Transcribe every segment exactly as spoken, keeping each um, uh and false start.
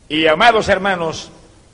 Y amados hermanos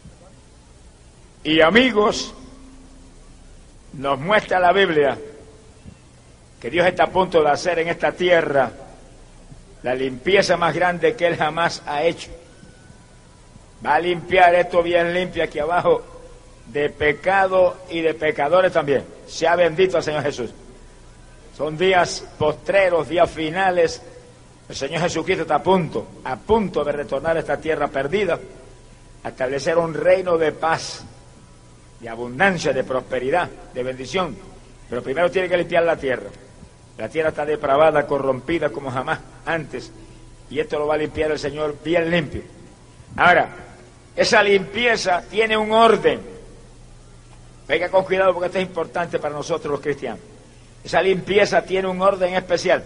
y amigos, nos muestra la Biblia que Dios está a punto de hacer en esta tierra la limpieza más grande que Él jamás ha hecho. Va a limpiar esto bien limpio aquí abajo de pecado y de pecadores también. Sea bendito el Señor Jesús. Son días postreros, días finales. El Señor Jesucristo está a punto, a punto de retornar a esta tierra perdida, a establecer un reino de paz, de abundancia, de prosperidad, de bendición. Pero primero tiene que limpiar la tierra. La tierra está depravada, corrompida como jamás antes, y esto lo va a limpiar el Señor bien limpio. Ahora, esa limpieza tiene un orden. Venga con cuidado porque esto es importante para nosotros los cristianos. Esa limpieza tiene un orden especial.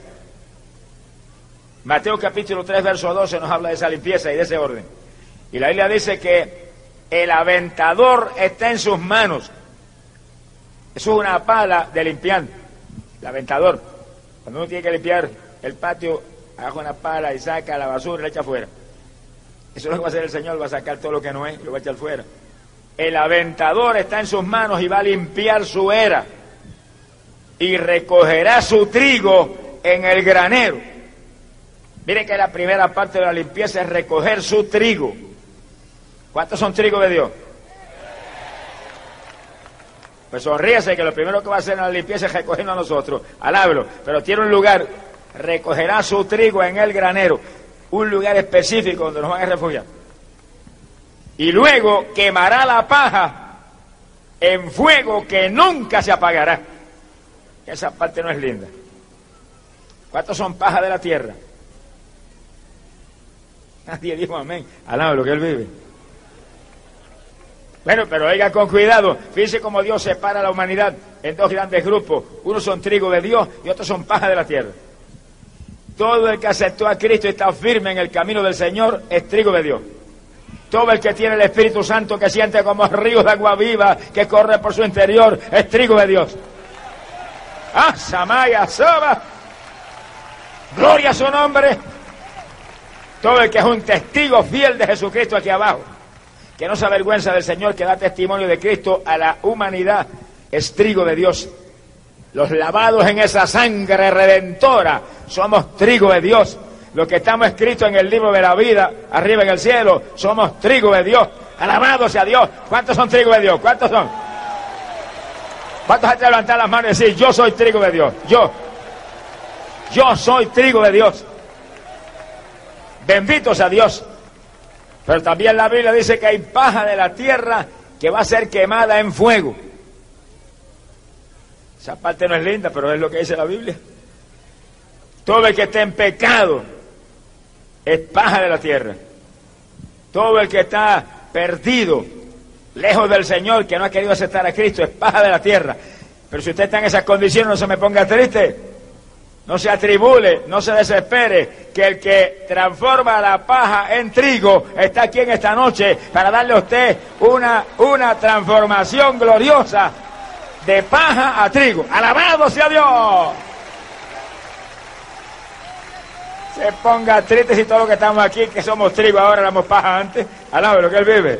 Mateo capítulo tres, verso doce nos habla de esa limpieza y de ese orden. Y la Biblia dice que el aventador está en sus manos. Eso es una pala de limpiar. El aventador. Cuando uno tiene que limpiar el patio, agarra una pala y saca la basura y la echa afuera. Eso es lo que va a hacer el Señor, va a sacar todo lo que no es y lo va a echar fuera. El aventador está en sus manos y va a limpiar su era. Y recogerá su trigo en el granero. Mire que la primera parte de la limpieza es recoger su trigo. ¿Cuántos son trigos de Dios? Pues sonríese que lo primero que va a hacer en la limpieza es recogernos a nosotros. Alábelo. Pero tiene un lugar. Recogerá su trigo en el granero. Un lugar específico donde nos van a refugiar. Y luego quemará la paja en fuego que nunca se apagará. Esa parte no es linda. ¿Cuántos son paja de la tierra? Nadie dijo amén. Alábalo que Él vive. Bueno, pero oiga con cuidado. Fíjense cómo Dios separa a la humanidad en dos grandes grupos. Unos son trigo de Dios y otros son paja de la tierra. Todo el que aceptó a Cristo y está firme en el camino del Señor es trigo de Dios. Todo el que tiene el Espíritu Santo que siente como ríos de agua viva que corre por su interior es trigo de Dios. ¡Ah, Samaya, Soba! ¡Gloria a su nombre! Todo el que es un testigo fiel de Jesucristo aquí abajo, que no se avergüenza del Señor, que da testimonio de Cristo a la humanidad, es trigo de Dios. Los lavados en esa sangre redentora somos trigo de Dios. Los que estamos escritos en el libro de la vida, arriba en el cielo, somos trigo de Dios. Alabado sea Dios. ¿Cuántos son trigo de Dios? ¿Cuántos son? ¿Cuántos hay que levantar las manos y decir, yo soy trigo de Dios? Yo. Yo soy trigo de Dios. Bendito sea Dios. Pero también la Biblia dice que hay paja de la tierra que va a ser quemada en fuego. Esa parte no es linda, pero es lo que dice la Biblia. Todo el que esté en pecado es paja de la tierra. Todo el que está perdido, lejos del Señor, que no ha querido aceptar a Cristo, es paja de la tierra. Pero si usted está en esas condiciones, no se me ponga triste. No se atribule, no se desespere, que el que transforma la paja en trigo está aquí en esta noche para darle a usted una, una transformación gloriosa de paja a trigo. ¡Alabado sea Dios! Se ponga triste si todos los que estamos aquí, que somos trigo ahora, éramos paja antes. Alábalo lo que Él vive.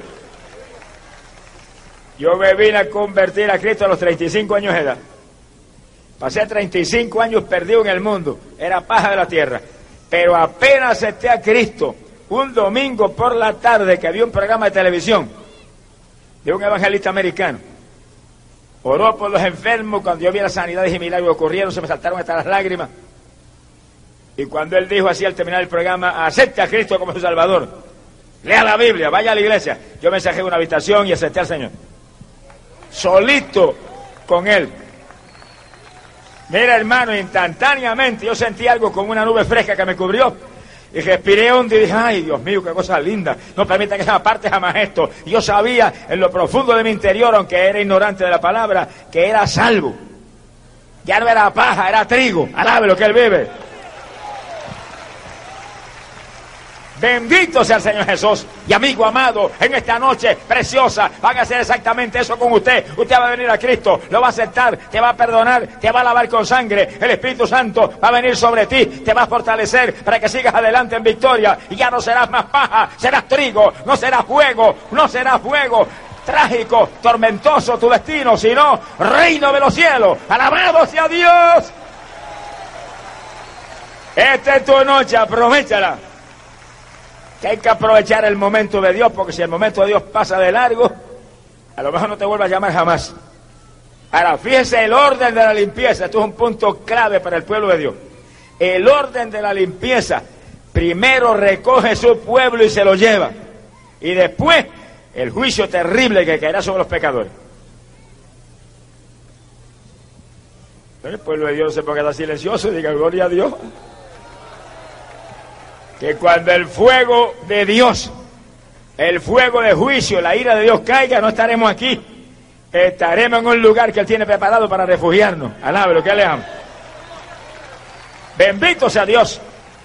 Yo me vine a convertir a Cristo a los treinta y cinco años de edad. Pasé treinta y cinco años perdido en el mundo, era paja de la tierra, pero apenas acepté a Cristo, un domingo por la tarde que había un programa de televisión de un evangelista americano, oró por los enfermos. Cuando yo vi las sanidades y milagros ocurrieron, se me saltaron hasta las lágrimas, y cuando él dijo así al terminar el programa, acepte a Cristo como su Salvador, lea la Biblia, vaya a la iglesia, yo me encerré en una habitación y acepté al Señor, solito con él. Mira, hermano, instantáneamente yo sentí algo como una nube fresca que me cubrió y respiré hondo y dije, ay, Dios mío, qué cosa linda, no permita que esa parte jamás esto. Y yo sabía en lo profundo de mi interior, aunque era ignorante de la palabra, que era salvo. Ya no era paja, era trigo. Alabe lo que Él vive. Bendito sea el Señor Jesús. Y amigo amado, en esta noche preciosa van a hacer exactamente eso con usted. Usted va a venir a Cristo, lo va a aceptar, te va a perdonar, te va a lavar con sangre. El Espíritu Santo va a venir sobre ti, te va a fortalecer para que sigas adelante en victoria. Y ya no serás más paja, serás trigo, no serás fuego, no serás fuego. Trágico, tormentoso tu destino, sino reino de los cielos. Alabado sea Dios. Esta es tu noche, aprovechala. Que hay que aprovechar el momento de Dios, porque si el momento de Dios pasa de largo, a lo mejor no te vuelva a llamar jamás. Ahora, fíjese el orden de la limpieza. Esto es un punto clave para el pueblo de Dios. El orden de la limpieza. Primero recoge su pueblo y se lo lleva. Y después, el juicio terrible que caerá sobre los pecadores. El pueblo de Dios se puede quedar silencioso y diga gloria a Dios. Que cuando el fuego de Dios, el fuego de juicio, la ira de Dios caiga, no estaremos aquí. Estaremos en un lugar que Él tiene preparado para refugiarnos. Alabe lo que Él le ama. Bendito sea Dios.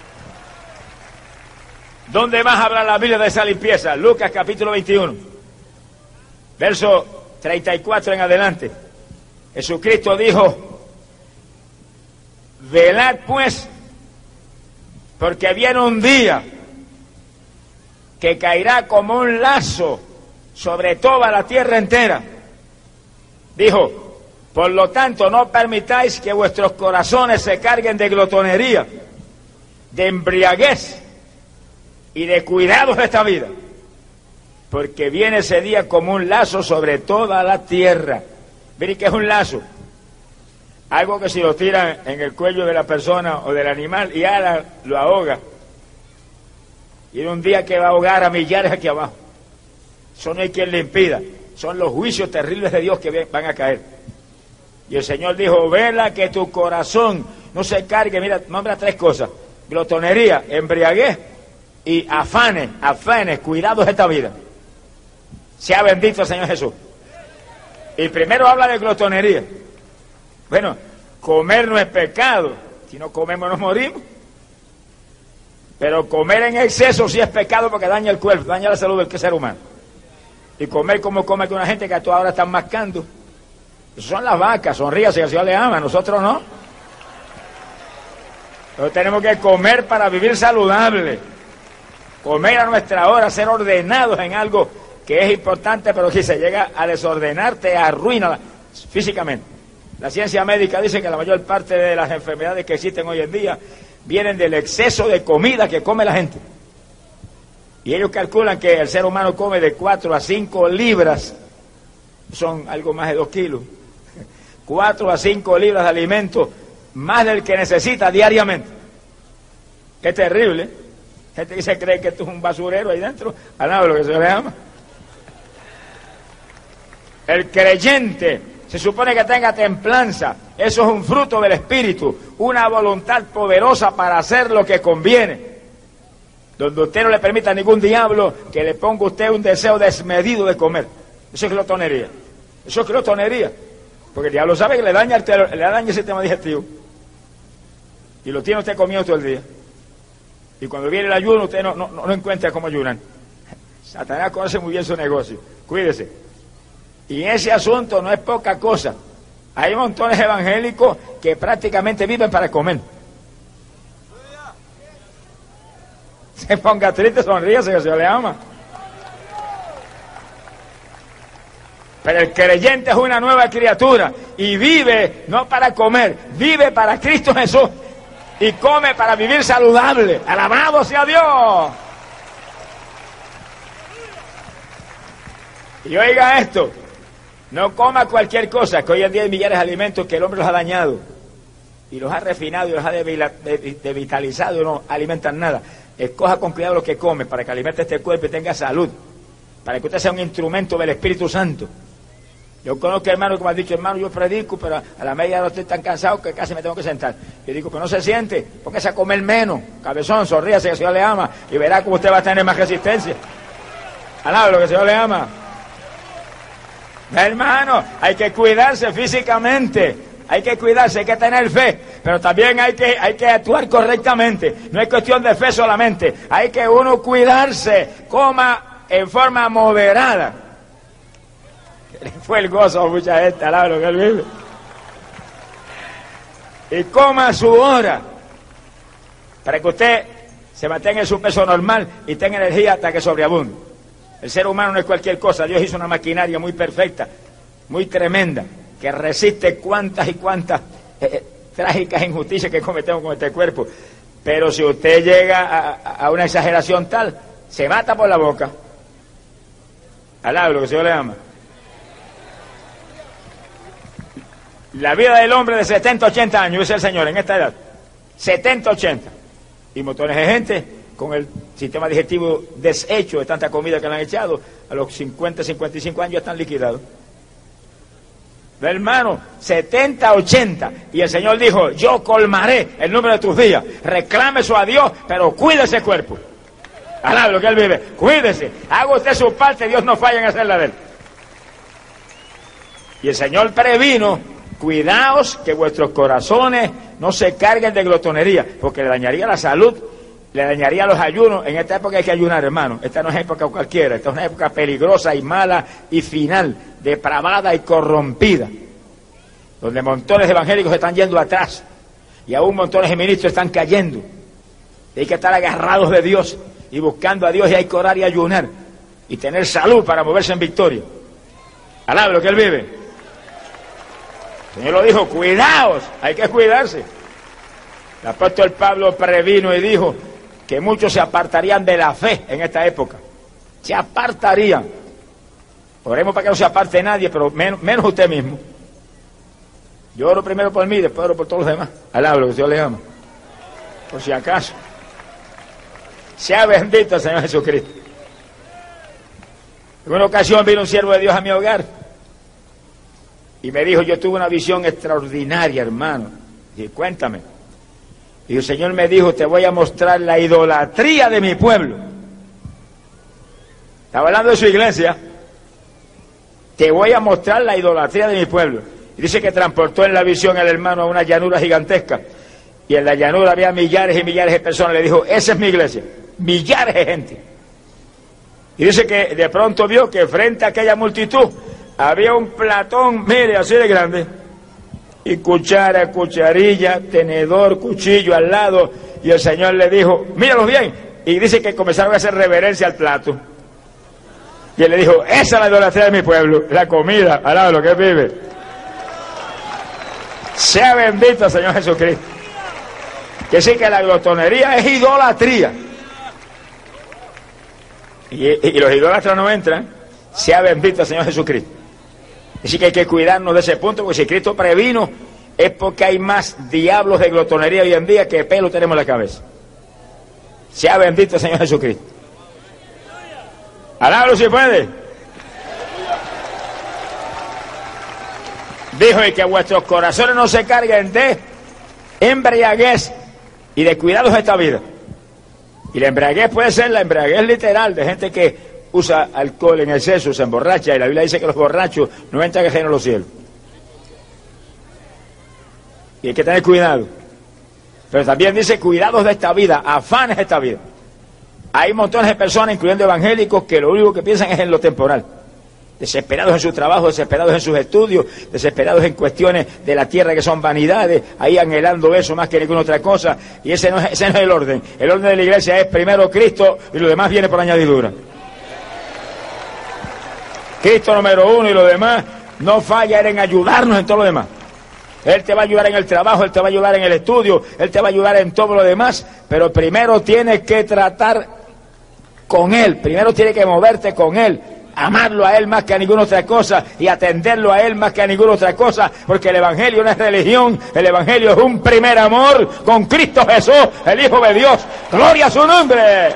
¿Dónde más habla la Biblia de esa limpieza? Lucas capítulo veintiuno, verso treinta y cuatro en adelante. Jesucristo dijo: velad pues, porque viene un día que caerá como un lazo sobre toda la tierra entera. Dijo: por lo tanto, no permitáis que vuestros corazones se carguen de glotonería, de embriaguez y de cuidados de esta vida, porque viene ese día como un lazo sobre toda la tierra. Miren que es un lazo. Algo que si lo tiran en el cuello de la persona o del animal y ahora lo ahoga. Y en un día que va a ahogar a millares aquí abajo. Eso no hay quien le impida. Son los juicios terribles de Dios que van a caer. Y el Señor dijo: vela que tu corazón no se cargue. Mira, nombra tres cosas: glotonería, embriaguez y afanes, afanes, cuidados de esta vida. Sea bendito el Señor Jesús. Y primero habla de glotonería. Bueno, comer no es pecado. Si no comemos nos morimos. Pero comer en exceso sí es pecado, porque daña el cuerpo, daña la salud del ser humano. Y comer como come que una gente que a toda hora están mascando. Eso son las vacas, sonríase que el Señor le ama, nosotros no. Nosotros tenemos que comer para vivir saludable. Comer a nuestra hora, ser ordenados en algo que es importante, pero si se llega a desordenar, te arruina físicamente. La ciencia médica dice que la mayor parte de las enfermedades que existen hoy en día vienen del exceso de comida que come la gente. Y ellos calculan que el ser humano come de cuatro a cinco libras, son algo más de dos kilos, cuatro a cinco libras de alimento, más del que necesita diariamente. Qué terrible. Gente que se cree que esto es un basurero ahí dentro, al lado de lo que se le llama. El creyente se supone que tenga templanza. Eso es un fruto del Espíritu, una voluntad poderosa para hacer lo que conviene, donde usted no le permita a ningún diablo que le ponga a usted un deseo desmedido de comer. Eso es glotonería. Eso es glotonería, porque el diablo sabe que le daña el, le daña el sistema digestivo y lo tiene usted comiendo todo el día. Y cuando viene el ayuno, usted no, no, no encuentra cómo ayunar. Satanás conoce muy bien su negocio. Cuídese. Y ese asunto no es poca cosa. Hay montones evangélicos que prácticamente viven para comer. Se ponga triste, sonríase, que se le ama. Pero el creyente es una nueva criatura y vive no para comer, vive para Cristo Jesús y come para vivir saludable. ¡Alabado sea Dios! Y oiga esto, no coma cualquier cosa, que hoy en día hay millares de alimentos que el hombre los ha dañado y los ha refinado y los ha devitalizado y no alimentan nada. Escoja con cuidado lo que come para que alimente este cuerpo y tenga salud, para que usted sea un instrumento del Espíritu Santo. Yo conozco hermanos que me han dicho: hermano, yo predico, pero a la media hora estoy tan cansado que casi me tengo que sentar. Yo digo: pero no se siente, póngase a comer menos, cabezón, sonríase, que el Señor le ama, y verá cómo usted va a tener más resistencia. Alaba lo que el Señor le ama. Hermano, hay que cuidarse físicamente, hay que cuidarse, hay que tener fe, pero también hay que, hay que actuar correctamente. No es cuestión de fe solamente, hay que uno cuidarse, coma en forma moderada. Fue el gozo a mucha gente, alaba lo que él vive. Y coma a su hora, para que usted se mantenga en su peso normal y tenga energía hasta que sobreabunde. El ser humano no es cualquier cosa. Dios hizo una maquinaria muy perfecta, muy tremenda, que resiste cuantas y cuantas eh, trágicas injusticias que cometemos con este cuerpo. Pero si usted llega a, a una exageración tal, se mata por la boca. Alaba lo que el Señor le ama. La vida del hombre de setenta, ochenta años, dice el Señor, en esta edad, setenta, ochenta, y montones de gente con el sistema digestivo deshecho de tanta comida que le han echado, a los cincuenta, cincuenta y cinco años ya están liquidados. Hermano, setenta, ochenta, y el Señor dijo, yo colmaré el número de tus días, reclame eso a Dios, pero cuide ese cuerpo. Alá lo que él vive, cuídese, haga usted su parte, Dios no falla en hacerla de él. Y el Señor previno, cuidaos que vuestros corazones no se carguen de glotonería, porque le dañaría la salud, le dañaría los ayunos. En esta época hay que ayunar, hermano. Esta no es época cualquiera, esta es una época peligrosa y mala y final, depravada y corrompida, donde montones de evangélicos están yendo atrás y aún montones de ministros están cayendo. Y hay que estar agarrados de Dios y buscando a Dios, y hay que orar y ayunar y tener salud para moverse en victoria. Alaba lo que él vive. El Señor lo dijo, cuidaos, hay que cuidarse. El apóstol Pablo previno y dijo que muchos se apartarían de la fe en esta época. Se apartarían. Oremos para que no se aparte nadie, pero menos, menos usted mismo. Yo oro primero por mí, después oro por todos los demás. Alaba lo que Dios le ama. Por si acaso. Sea bendito el Señor Jesucristo. En una ocasión vino un siervo de Dios a mi hogar y me dijo, yo tuve una visión extraordinaria, hermano. Y dije, cuéntame. Y el Señor me dijo, te voy a mostrar la idolatría de mi pueblo. Estaba hablando de su iglesia. Te voy a mostrar la idolatría de mi pueblo. Y dice que transportó en la visión al hermano a una llanura gigantesca. Y en la llanura había millares y millares de personas. Le dijo, esa es mi iglesia. Millares de gente. Y dice que de pronto vio que frente a aquella multitud había un platón, mire, así de grande, y cuchara, cucharilla, tenedor, cuchillo al lado, y el Señor le dijo, míralos bien, y dice que comenzaron a hacer reverencia al plato, y él le dijo, esa es la idolatría de mi pueblo, la comida, al lado de lo que él vive. Sea bendito el Señor Jesucristo. Que sí, que la glotonería es idolatría, y, y, y los idólatras no entran. Sea bendito el Señor Jesucristo. Así que hay que cuidarnos de ese punto, porque si Cristo previno, es porque hay más diablos de glotonería hoy en día que pelo tenemos en la cabeza. Sea bendito el Señor Jesucristo. Alábalo si puede. Dijo, y que vuestros corazones no se carguen de embriaguez y de cuidados de esta vida. Y la embriaguez puede ser la embriaguez literal de gente que usa alcohol en exceso, se emborracha, y la Biblia dice que los borrachos no entran en los cielos. Y hay que tener cuidado. Pero también dice cuidados de esta vida, afanes de esta vida. Hay montones de personas, incluyendo evangélicos, que lo único que piensan es en lo temporal. Desesperados en su trabajo, desesperados en sus estudios, desesperados en cuestiones de la tierra que son vanidades, ahí anhelando eso más que ninguna otra cosa. Y ese no es, ese no es el orden. El orden de la iglesia es primero Cristo y lo demás viene por añadidura. Cristo número uno y lo demás no falla en ayudarnos en todo lo demás. Él te va a ayudar en el trabajo, Él te va a ayudar en el estudio, Él te va a ayudar en todo lo demás, pero primero tienes que tratar con Él, primero tienes que moverte con Él, amarlo a Él más que a ninguna otra cosa y atenderlo a Él más que a ninguna otra cosa, porque el Evangelio no es religión, el Evangelio es un primer amor con Cristo Jesús, el Hijo de Dios. ¡Gloria a su nombre!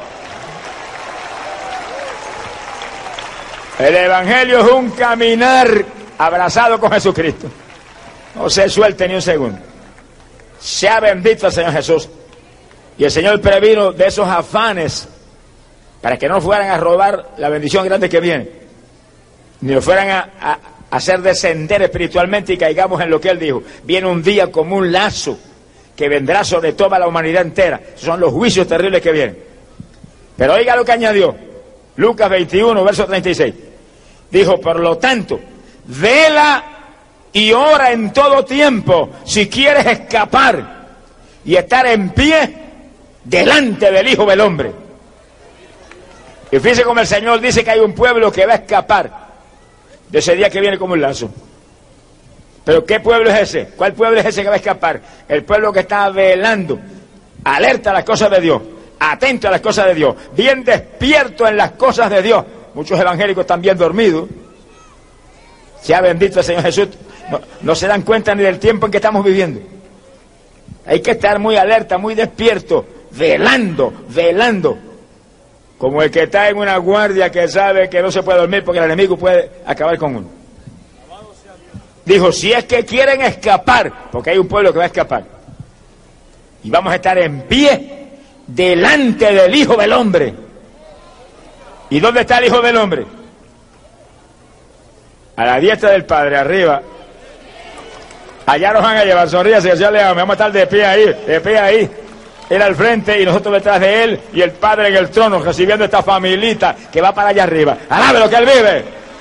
El Evangelio es un caminar abrazado con Jesucristo. No se suelte ni un segundo. Sea bendito el Señor Jesús. Y el Señor previno de esos afanes para que no fueran a robar la bendición grande que viene, ni lo fueran a, a, hacer descender espiritualmente y caigamos en lo que él dijo. Viene un día como un lazo que vendrá sobre toda la humanidad entera. Son los juicios terribles que vienen. Pero oiga lo que añadió Lucas veintiuno, verso treinta y seis. Dijo, por lo tanto, vela y ora en todo tiempo si quieres escapar y estar en pie delante del Hijo del Hombre. Y fíjese como el Señor dice que hay un pueblo que va a escapar de ese día que viene como un lazo. ¿Pero qué pueblo es ese? ¿Cuál pueblo es ese que va a escapar? El pueblo que está velando, alerta a las cosas de Dios, atento a las cosas de Dios, bien despierto en las cosas de Dios. Muchos evangélicos están bien dormidos. Sea bendito el Señor Jesús. No, no se dan cuenta ni del tiempo en que estamos viviendo. Hay que estar muy alerta, muy despierto, velando, velando. Como el que está en una guardia que sabe que no se puede dormir porque el enemigo puede acabar con uno. Dijo, si es que quieren escapar, porque hay un pueblo que va a escapar, y vamos a estar en pie delante del Hijo del Hombre. ¿Y dónde está el Hijo del Hombre? A la diestra del Padre, arriba. Allá nos van a llevar, sonríase, Dios le ama, vamos a estar de pie ahí, de pie ahí. Él al frente y nosotros detrás de él, y el Padre en el trono, recibiendo esta familita que va para allá arriba. ¡Alabe lo que él vive!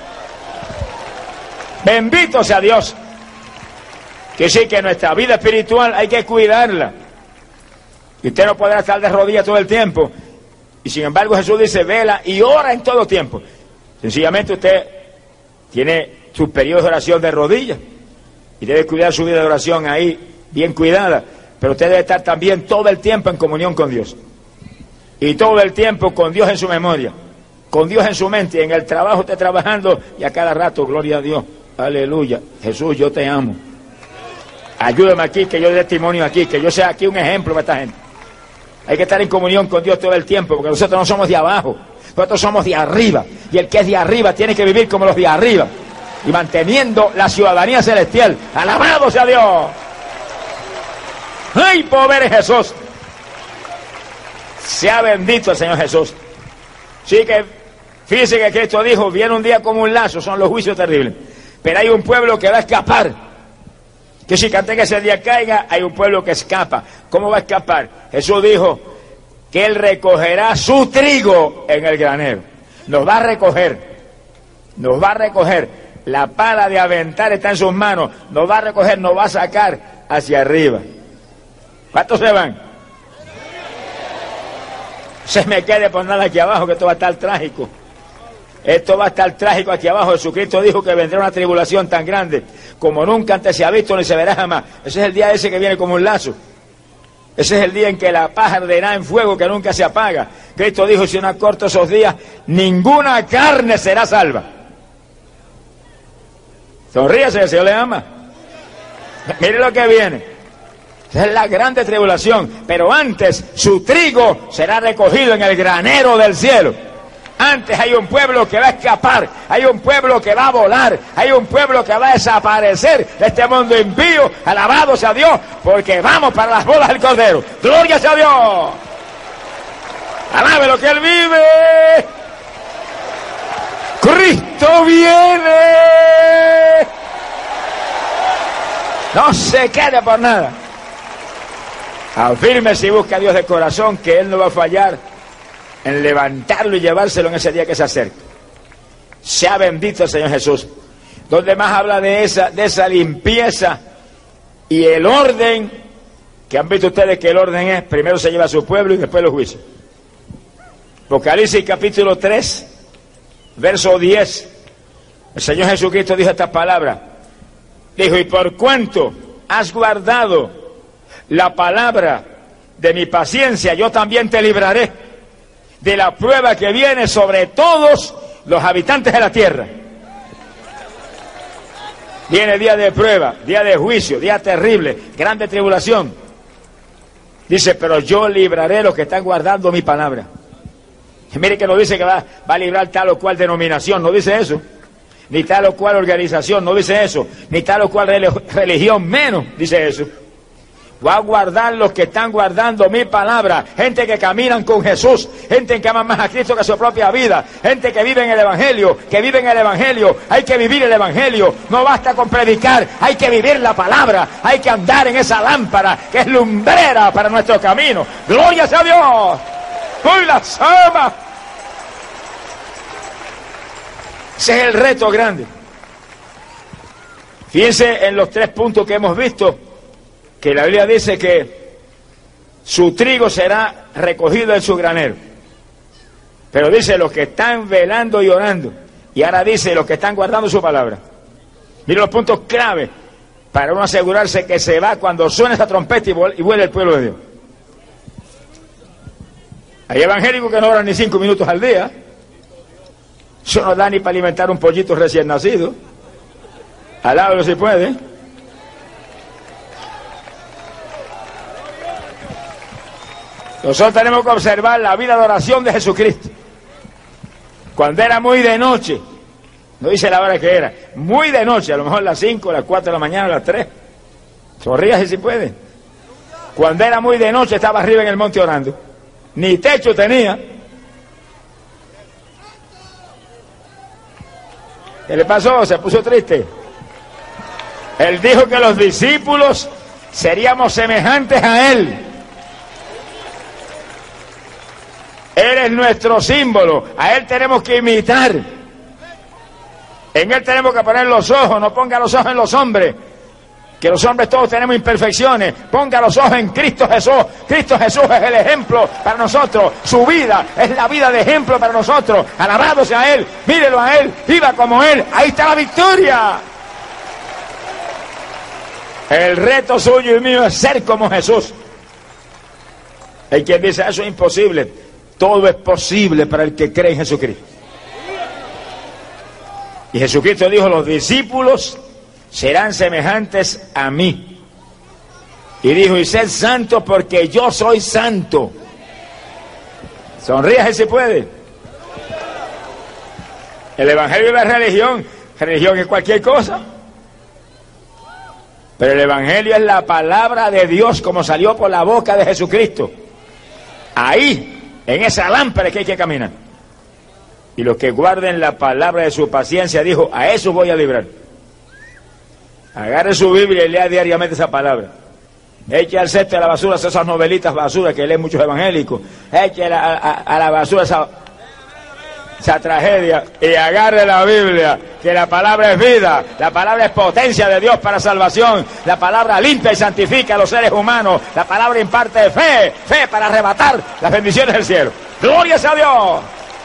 Bendito sea Dios. Que sí, que nuestra vida espiritual hay que cuidarla. Y usted no podrá estar de rodillas todo el tiempo. Y sin embargo Jesús dice, vela y ora en todo tiempo. Sencillamente usted tiene sus periodos de oración de rodillas y debe cuidar su vida de oración ahí, bien cuidada. Pero usted debe estar también todo el tiempo en comunión con Dios. Y todo el tiempo con Dios en su memoria, con Dios en su mente, y en el trabajo usted trabajando, y a cada rato, gloria a Dios, aleluya, Jesús, yo te amo. Ayúdame aquí, que yo dé testimonio aquí, que yo sea aquí un ejemplo para esta gente. Hay que estar en comunión con Dios todo el tiempo, porque nosotros no somos de abajo, nosotros somos de arriba, y el que es de arriba tiene que vivir como los de arriba, y manteniendo la ciudadanía celestial. ¡Alabado sea Dios! ¡Ay, pobre Jesús! Sea bendito el Señor Jesús. Sí que, fíjese que Cristo dijo, viene un día como un lazo, son los juicios terribles. Pero hay un pueblo que va a escapar. Que si antes que ese día caiga, hay un pueblo que escapa. ¿Cómo va a escapar? Jesús dijo que Él recogerá su trigo en el granero. Nos va a recoger. Nos va a recoger. La pala de aventar está en sus manos. Nos va a recoger, nos va a sacar hacia arriba. ¿Cuántos se van? Se me quede por nada aquí abajo, que esto va a estar trágico. Esto va a estar trágico aquí abajo. Jesucristo dijo que vendrá una tribulación tan grande como nunca antes se ha visto ni se verá jamás. Ese es el día ese que viene como un lazo. Ese es el día en que la paja arderá en fuego que nunca se apaga. Cristo dijo, si no acorto esos días, ninguna carne será salva. Sonríase, el Señor le ama. Mire lo que viene. Esa es la grande tribulación, pero antes su trigo será recogido en el granero del cielo. Antes hay un pueblo que va a escapar, hay un pueblo que va a volar, hay un pueblo que va a desaparecer de este mundo impío. Alabado sea Dios, porque vamos para las bodas del Cordero. ¡Gloria sea Dios! ¡Alabe lo que Él vive! ¡Cristo viene! No se quede por nada. Afírmese y busca a Dios de corazón, que Él no va a fallar en levantarlo y llevárselo en ese día que se acerca. Sea bendito el Señor Jesús. Donde más habla de esa, de esa limpieza y el orden, que han visto ustedes que el orden es, primero se lleva a su pueblo y después los juicios. Apocalipsis capítulo tres, verso diez. El Señor Jesucristo dijo esta palabra. Dijo, y por cuanto has guardado la palabra de mi paciencia, yo también te libraré de la prueba que viene sobre todos los habitantes de la tierra. Viene día de prueba, día de juicio, día terrible, grande tribulación. Dice, pero yo libraré a los que están guardando mi palabra. Y mire que no dice que va, va a librar tal o cual denominación, no dice eso. Ni tal o cual organización, no dice eso. Ni tal o cual religión, menos dice eso. va a guardar los que están guardando mi palabra, gente que caminan con Jesús, gente que ama más a Cristo que a su propia vida, gente que vive en el Evangelio, que vive en el Evangelio. Hay que vivir el Evangelio, no basta con predicar, hay que vivir la palabra, hay que andar en esa lámpara que es lumbrera para nuestro camino. ¡Gloria a Dios! ¡Hoy la sama! Ese es el reto grande. Fíjense en los tres puntos que hemos visto, que la Biblia dice que su trigo será recogido en su granero. Pero dice los que están velando y orando. Y ahora dice los que están guardando su palabra. Miren los puntos clave para uno asegurarse que se va cuando suene esa trompeta y vuelve el pueblo de Dios. Hay evangélicos que no oran ni cinco minutos al día. Eso no da ni para alimentar un pollito recién nacido. Alábalo si puede. Nosotros tenemos que observar la vida de oración de Jesucristo. Cuando era muy de noche, no dice la hora que era, muy de noche, a lo mejor las cinco, las cuatro de la mañana, las tres. Sonríase si puede. Cuando era muy de noche estaba arriba en el monte orando. Ni techo tenía. ¿Qué le pasó? Se puso triste. Él dijo que los discípulos seríamos semejantes a Él. Él es nuestro símbolo, a Él tenemos que imitar. En Él tenemos que poner los ojos, no ponga los ojos en los hombres, que los hombres todos tenemos imperfecciones. Ponga los ojos en Cristo Jesús. Cristo Jesús es el ejemplo para nosotros, su vida es la vida de ejemplo para nosotros. Alabado sea Él, mírelo a Él, viva como Él, ahí está la victoria. El reto suyo y mío es ser como Jesús. Hay quien dice, eso es imposible. Todo es posible para el que cree en Jesucristo. Y Jesucristo dijo, los discípulos serán semejantes a mí. Y dijo, y sed santos porque yo soy santo. Sonríase si puede. El Evangelio y la religión, religión es cualquier cosa. Pero el Evangelio es la palabra de Dios como salió por la boca de Jesucristo. Ahí, en esa lámpara que hay que caminar. Y los que guarden la palabra de su paciencia, dijo, a eso voy a librar. Agarre su Biblia y lea diariamente esa palabra. Eche al cesto de la basura esas novelitas basura que leen muchos evangélicos. Eche a, a, a la basura esa, esa tragedia y agarre la Biblia, que la palabra es vida, la palabra es potencia de Dios para salvación, la palabra limpia y santifica a los seres humanos, la palabra imparte fe, fe para arrebatar las bendiciones del cielo. ¡Gloria a Dios!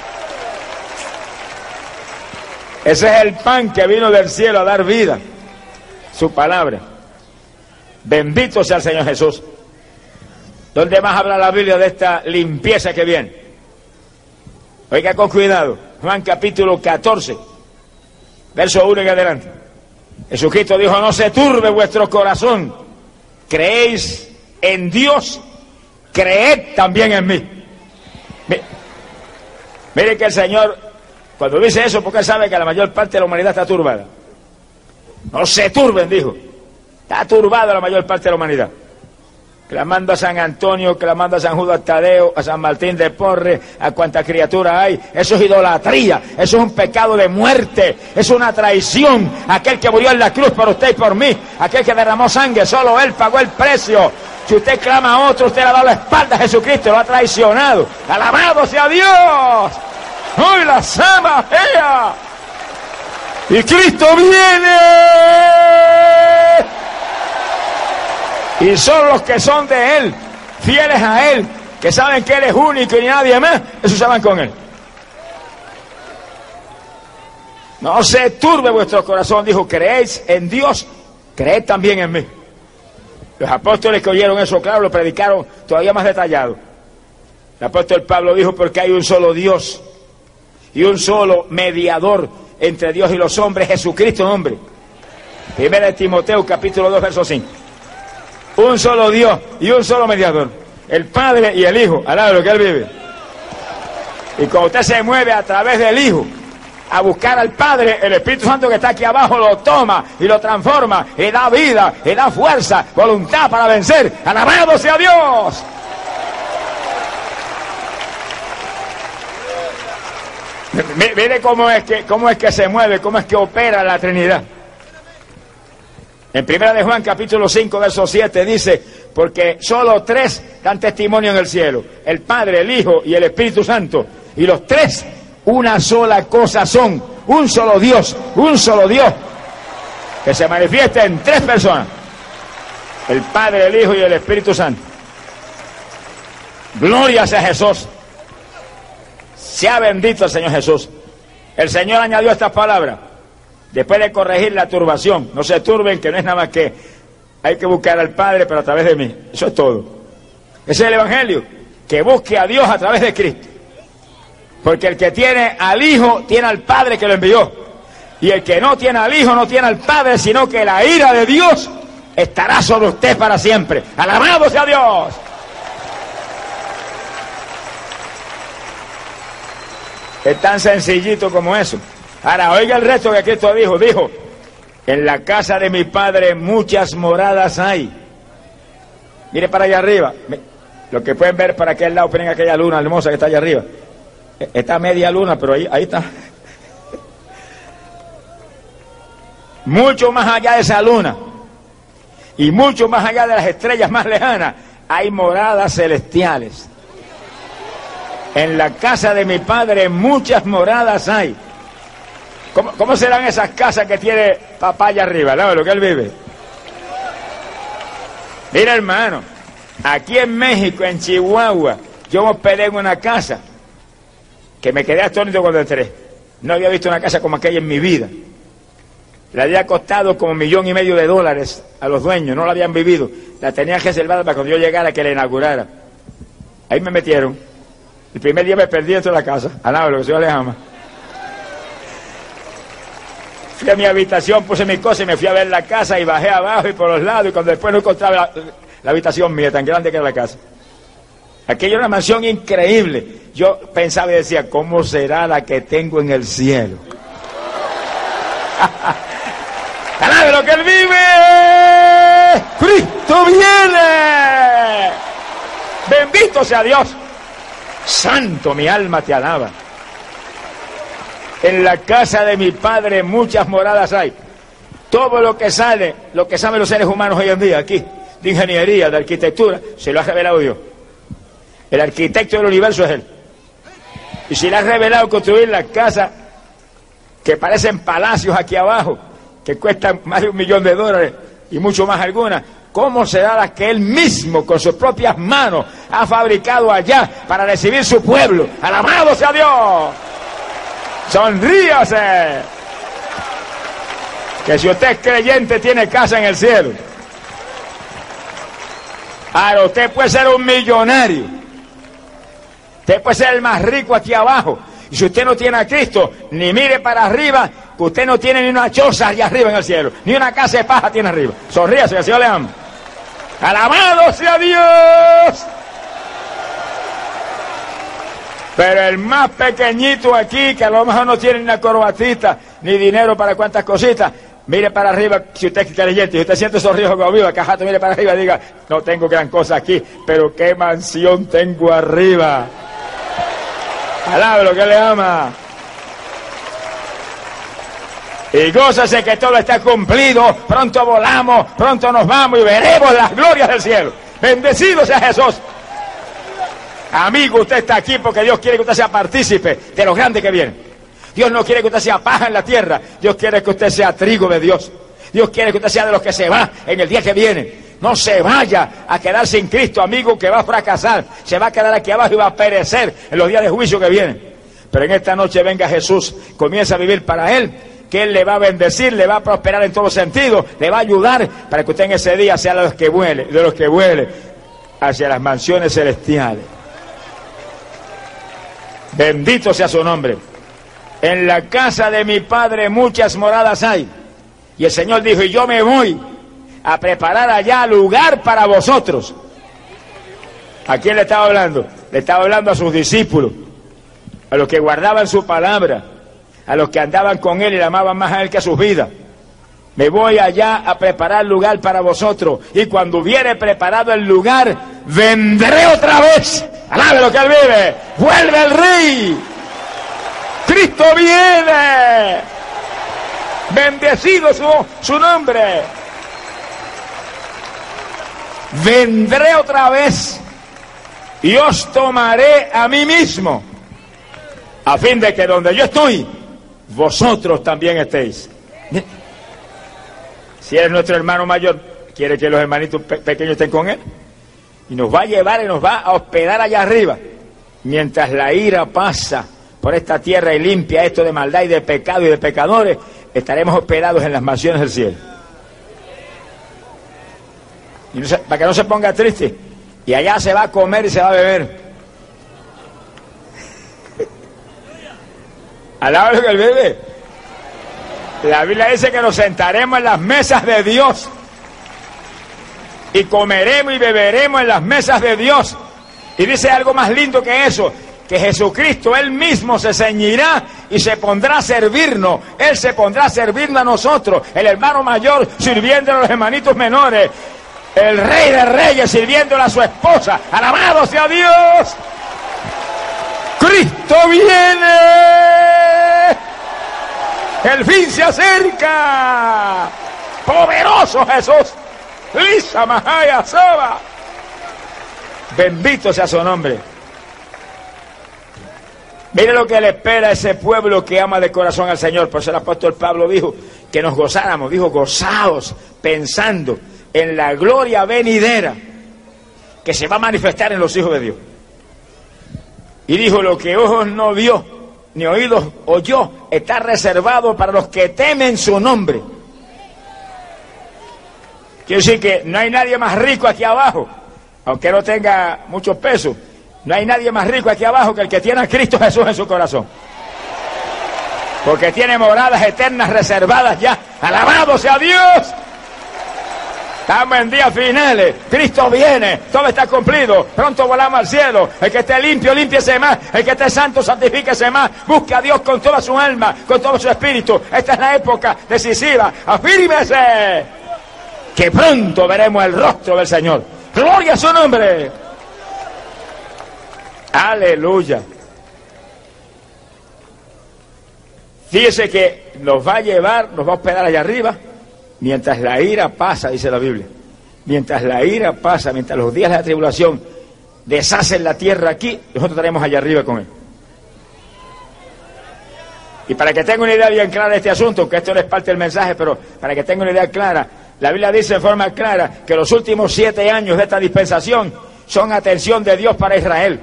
Ese es el pan que vino del cielo a dar vida, su palabra. Bendito sea el Señor Jesús. ¿Dónde más habla la Biblia de esta limpieza que viene? Oiga con cuidado, Juan capítulo catorce, verso uno en adelante. Jesucristo dijo, no se turbe vuestro corazón, creéis en Dios, creed también en mí. Mire que el Señor, cuando dice eso, porque Él sabe que la mayor parte de la humanidad está turbada. No se turben, dijo. Está turbada la mayor parte de la humanidad. Clamando a San Antonio, clamando a San Judas Tadeo, a San Martín de Porres, a cuanta criatura hay. Eso es idolatría, eso es un pecado de muerte, es una traición. Aquel que murió en la cruz por usted y por mí, aquel que derramó sangre, solo Él pagó el precio. Si usted clama a otro, usted le ha dado la espalda a Jesucristo, lo ha traicionado. ¡Alabado sea Dios! ¡Hoy la sama ella! ¡Y Cristo viene! Y son los que son de Él, fieles a Él, que saben que Él es único y nadie más, esos se van con Él. No se turbe vuestro corazón, dijo, creéis en Dios, creed también en mí. Los apóstoles que oyeron eso, claro, lo predicaron todavía más detallado. El apóstol Pablo dijo, porque hay un solo Dios y un solo mediador entre Dios y los hombres, Jesucristo hombre. Primera de Timoteo, capítulo dos, verso cinco. Un solo Dios y un solo mediador, el Padre y el Hijo, al lado de lo que Él vive. Y cuando usted se mueve a través del Hijo, a buscar al Padre, el Espíritu Santo que está aquí abajo lo toma y lo transforma y da vida, y da fuerza, voluntad para vencer. ¡Alabado sea Dios! Mire cómo es que, cómo es que se mueve, cómo es que opera la Trinidad. En primera de Juan capítulo cinco verso siete dice: porque solo tres dan testimonio en el cielo, el Padre, el Hijo y el Espíritu Santo, y los tres una sola cosa son, un solo Dios, un solo Dios, que se manifiesta en tres personas, el Padre, el Hijo y el Espíritu Santo. Gloria sea Jesús. Sea bendito el Señor Jesús. El Señor añadió estas palabras después de corregir la turbación. No se turben, que no es nada más que hay que buscar al Padre, pero a través de mí. Eso es todo. Ese es el Evangelio, que busque a Dios a través de Cristo. Porque el que tiene al Hijo tiene al Padre que lo envió, y el que no tiene al Hijo no tiene al Padre, sino que la ira de Dios estará sobre usted para siempre. ¡Alabado sea Dios! Es tan sencillito como eso. Ahora, oiga el resto que Cristo dijo. Dijo: en la casa de mi Padre muchas moradas hay. Mire para allá arriba. Lo que pueden ver para aquel lado, ponen aquella luna hermosa que está allá arriba. Está media luna, pero ahí, ahí está. Mucho más allá de esa luna, y mucho más allá de las estrellas más lejanas, hay moradas celestiales. En la casa de mi Padre muchas moradas hay. ¿Cómo, cómo serán esas casas que tiene papá allá arriba, ¿no? Lo que él vive. Mira, hermano, aquí en México, en Chihuahua, yo me hospedé en una casa que me quedé atónito cuando entré. No había visto una casa como aquella en mi vida. Le había costado como un millón y medio de dólares a los dueños, no la habían vivido. La tenían reservada para cuando yo llegara que la inaugurara. Ahí me metieron. El primer día me perdí dentro de la casa. Alaba lo que el Señor le ama. Fui a mi habitación, puse mis cosas y me fui a ver la casa y bajé abajo y por los lados, y cuando después no encontraba la, la habitación mía, tan grande que era la casa. Aquella era una mansión increíble. Yo pensaba y decía: ¿cómo será la que tengo en el cielo? ¡Alaba lo que Él vive! ¡Cristo viene! ¡Bendito sea Dios! Santo, mi alma te alaba. En la casa de mi Padre muchas moradas hay. Todo lo que sale, lo que saben los seres humanos hoy en día aquí, de ingeniería, de arquitectura, se lo ha revelado Dios. El arquitecto del universo es Él. Y si le ha revelado construir las casas que parecen palacios aquí abajo, que cuestan más de un millón de dólares y mucho más algunas, ¿cómo será la que Él mismo con sus propias manos ha fabricado allá para recibir su pueblo? ¡Alabado sea Dios! ¡Sonríase! Que si usted es creyente tiene casa en el cielo. Ahora, usted puede ser un millonario, usted puede ser el más rico aquí abajo, y si usted no tiene a Cristo, ni mire para arriba, que usted no tiene ni una choza allá arriba en el cielo, ni una casa de paja tiene arriba. Sonríase, que el Señor le ama. ¡Alabado sea Dios! Pero el más pequeñito aquí, que a lo mejor no tiene ni una corbatita, ni dinero para cuantas cositas, mire para arriba, si usted es creyente, si usted siente esos ríos como viva, cajato, mire para arriba y diga: no tengo gran cosa aquí, pero qué mansión tengo arriba. Alabe lo que le ama. Y gózase que todo está cumplido. Pronto volamos, pronto nos vamos y veremos las glorias del cielo. Bendecido sea Jesús. Amigo, usted está aquí porque Dios quiere que usted sea partícipe de lo grande que viene. Dios no quiere que usted sea paja en la tierra. Dios quiere que usted sea trigo de Dios. Dios quiere que usted sea de los que se va en el día que viene. No se vaya a quedar sin Cristo, amigo, que va a fracasar. Se va a quedar aquí abajo y va a perecer en los días de juicio que vienen. Pero en esta noche venga Jesús, comienza a vivir para Él, que Él le va a bendecir, le va a prosperar en todo sentido, le va a ayudar para que usted en ese día sea de los que vuele, de los que vuele hacia las mansiones celestiales. Bendito sea su nombre. En la casa de mi Padre muchas moradas hay. Y el Señor dijo: y yo me voy a preparar allá lugar para vosotros. ¿A quién le estaba hablando? Le estaba hablando a sus discípulos, a los que guardaban su palabra, a los que andaban con él y le amaban más a él que a sus vidas. Me voy allá a preparar lugar para vosotros, y cuando hubiere preparado el lugar, vendré otra vez. Alabe lo que él vive. Vuelve el Rey. Cristo viene. Bendecido su, su nombre. Vendré otra vez y os tomaré a mí mismo, a fin de que donde yo estoy, vosotros también estéis. Si eres nuestro hermano mayor, quiere que los hermanitos pe pequeños estén con él, y nos va a llevar y nos va a hospedar allá arriba, mientras la ira pasa por esta tierra y limpia esto de maldad y de pecado y de pecadores. Estaremos hospedados en las mansiones del cielo. Y no se, para que no se ponga triste, y allá se va a comer y se va a beber. Al lado de que él bebe. La Biblia dice que nos sentaremos en las mesas de Dios, y comeremos y beberemos en las mesas de Dios. Y dice algo más lindo que eso, que Jesucristo él mismo se ceñirá y se pondrá a servirnos. Él se pondrá a servirnos a nosotros, el hermano mayor sirviendo a los hermanitos menores, el Rey de Reyes sirviéndole a su esposa. ¡Alabado sea Dios! ¡Cristo viene! ¡El fin se acerca! ¡Poderoso Jesús! ¡Lisa Mahaya Saba! Bendito sea su nombre. Mire lo que le espera a ese pueblo que ama de corazón al Señor. Por eso el apóstol Pablo dijo que nos gozáramos. Dijo, gozaos, pensando en la gloria venidera que se va a manifestar en los hijos de Dios. Y dijo, lo que ojos no vio, ni oídos oyó, está reservado para los que temen su nombre. Quiero decir que no hay nadie más rico aquí abajo, aunque no tenga muchos pesos. No hay nadie más rico aquí abajo que el que tiene a Cristo Jesús en su corazón, porque tiene moradas eternas reservadas ya. ¡Alabado sea Dios! Estamos en días finales, Cristo viene, todo está cumplido, pronto volamos al cielo. El que esté limpio, límpiese más, el que esté santo, santifíquese más. Busque a Dios con toda su alma, con todo su espíritu. Esta es la época decisiva, afírmese, que pronto veremos el rostro del Señor. ¡Gloria a su nombre! ¡Aleluya! Fíjese que nos va a llevar, nos va a hospedar allá arriba, mientras la ira pasa, dice la Biblia. Mientras la ira pasa, mientras los días de la tribulación deshacen la tierra aquí, nosotros estaremos allá arriba con él. Y para que tenga una idea bien clara de este asunto, que esto no es parte del mensaje, pero para que tenga una idea clara, la Biblia dice de forma clara que los últimos siete años de esta dispensación son atención de Dios para Israel.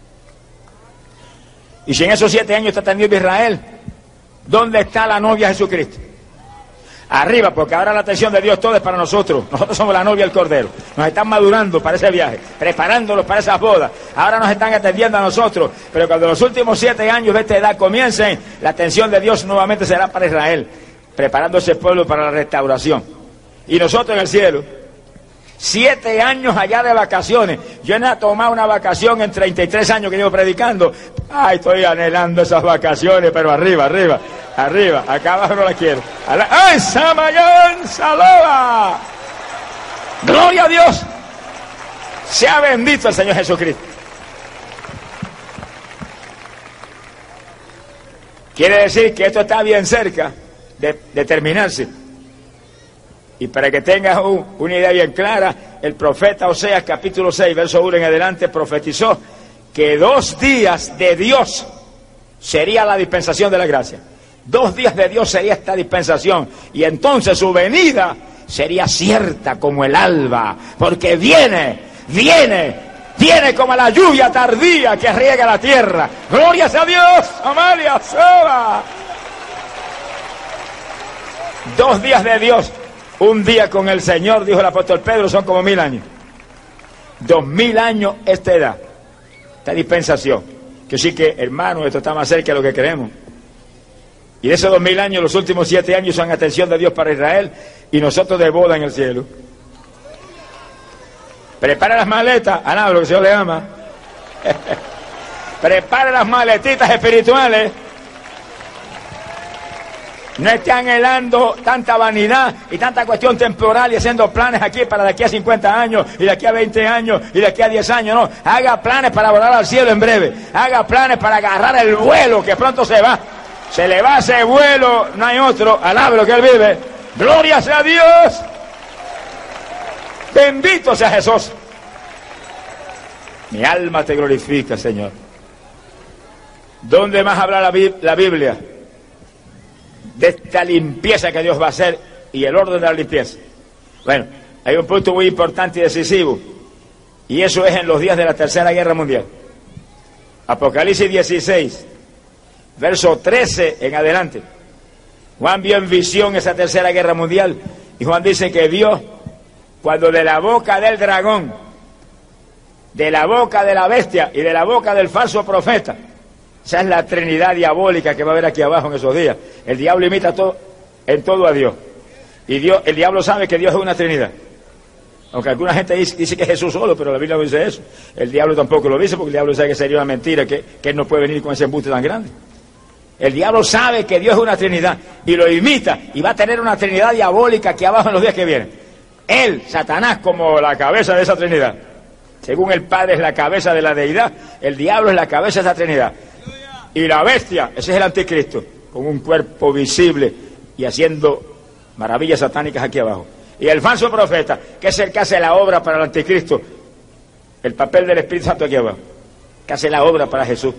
Y si en esos siete años está atendiendo Israel, ¿dónde está la novia Jesucristo? Arriba, porque ahora la atención de Dios todo es para nosotros. Nosotros somos la novia del Cordero. Nos están madurando para ese viaje, preparándolos para esas bodas. Ahora nos están atendiendo a nosotros, pero cuando los últimos siete años de esta edad comiencen, la atención de Dios nuevamente será para Israel, preparando ese pueblo para la restauración. Y nosotros en el cielo, siete años allá de vacaciones. Yo he tomado una vacación en treinta y tres años que llevo predicando. Ay, estoy anhelando esas vacaciones, pero arriba, arriba, arriba. Acá abajo no la quiero. ¡Ay, Samayán, Saloba! ¡Gloria a Dios! Sea bendito el Señor Jesucristo. Quiere decir que esto está bien cerca de, de terminarse. Y para que tengas un, una idea bien clara, el profeta Oseas capítulo seis, verso uno en adelante, profetizó que dos días de Dios sería la dispensación de la gracia. Dos días de Dios sería esta dispensación. Y entonces su venida sería cierta como el alba, porque viene, viene, viene como la lluvia tardía que riega la tierra. ¡Gloria sea a Dios! ¡Amalia Soba! Dos días de Dios. Un día con el Señor, dijo el apóstol Pedro, son como mil años. Dos mil años esta edad, esta dispensación. Que sí que, hermano, esto está más cerca de lo que queremos. Y de esos dos mil años, los últimos siete años son atención de Dios para Israel y nosotros de boda en el cielo. Prepara las maletas, a nada, lo que el Señor le ama. Prepara las maletitas espirituales. No esté anhelando tanta vanidad y tanta cuestión temporal y haciendo planes aquí para de aquí a cincuenta años y de aquí a veinte años y de aquí a diez años. No, haga planes para volar al cielo en breve. Haga planes para agarrar el vuelo que pronto se va. Se le va ese vuelo, no hay otro. Alabe lo que Él vive. Gloria sea a Dios. Bendito sea Jesús. Mi alma te glorifica, Señor. ¿Dónde más habla la, la Biblia de esta limpieza que Dios va a hacer y el orden de la limpieza? Bueno, hay un punto muy importante y decisivo, y eso es en los días de la Tercera Guerra Mundial. Apocalipsis dieciséis, verso trece en adelante. Juan vio en visión esa Tercera Guerra Mundial, y Juan dice que vio cuando de la boca del dragón, de la boca de la bestia y de la boca del falso profeta, esa es la trinidad diabólica que va a haber aquí abajo en esos días. El diablo imita todo, en todo a Dios. Y Dios, el diablo sabe que Dios es una trinidad. Aunque alguna gente dice, dice que es Jesús solo, pero la Biblia no dice eso. El diablo tampoco lo dice, porque el diablo sabe que sería una mentira, que, que él no puede venir con ese embuste tan grande. El diablo sabe que Dios es una trinidad y lo imita, y va a tener una trinidad diabólica aquí abajo en los días que vienen. Él, Satanás, como la cabeza de esa trinidad. Según el Padre es la cabeza de la deidad, el diablo es la cabeza de esa trinidad. Y la bestia, ese es el anticristo, con un cuerpo visible y haciendo maravillas satánicas aquí abajo. Y el falso profeta, que es el que hace la obra para el anticristo, el papel del Espíritu Santo aquí abajo, que hace la obra para Jesús.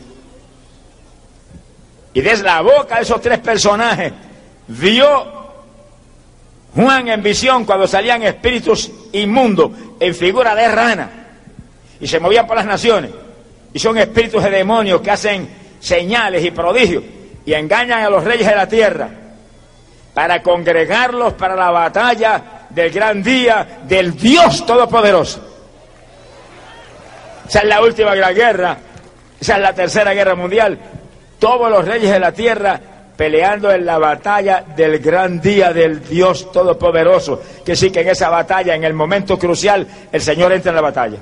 Y desde la boca de esos tres personajes vio Juan en visión cuando salían espíritus inmundos en figura de rana y se movían por las naciones, y son espíritus de demonios que hacen señales y prodigios y engañan a los reyes de la tierra para congregarlos para la batalla del gran día del Dios Todopoderoso. Esa es la última gran guerra, esa es la Tercera Guerra Mundial. Todos los reyes de la tierra peleando en la batalla del gran día del Dios Todopoderoso. Que sí, que en esa batalla, en el momento crucial, el Señor entra en la batalla.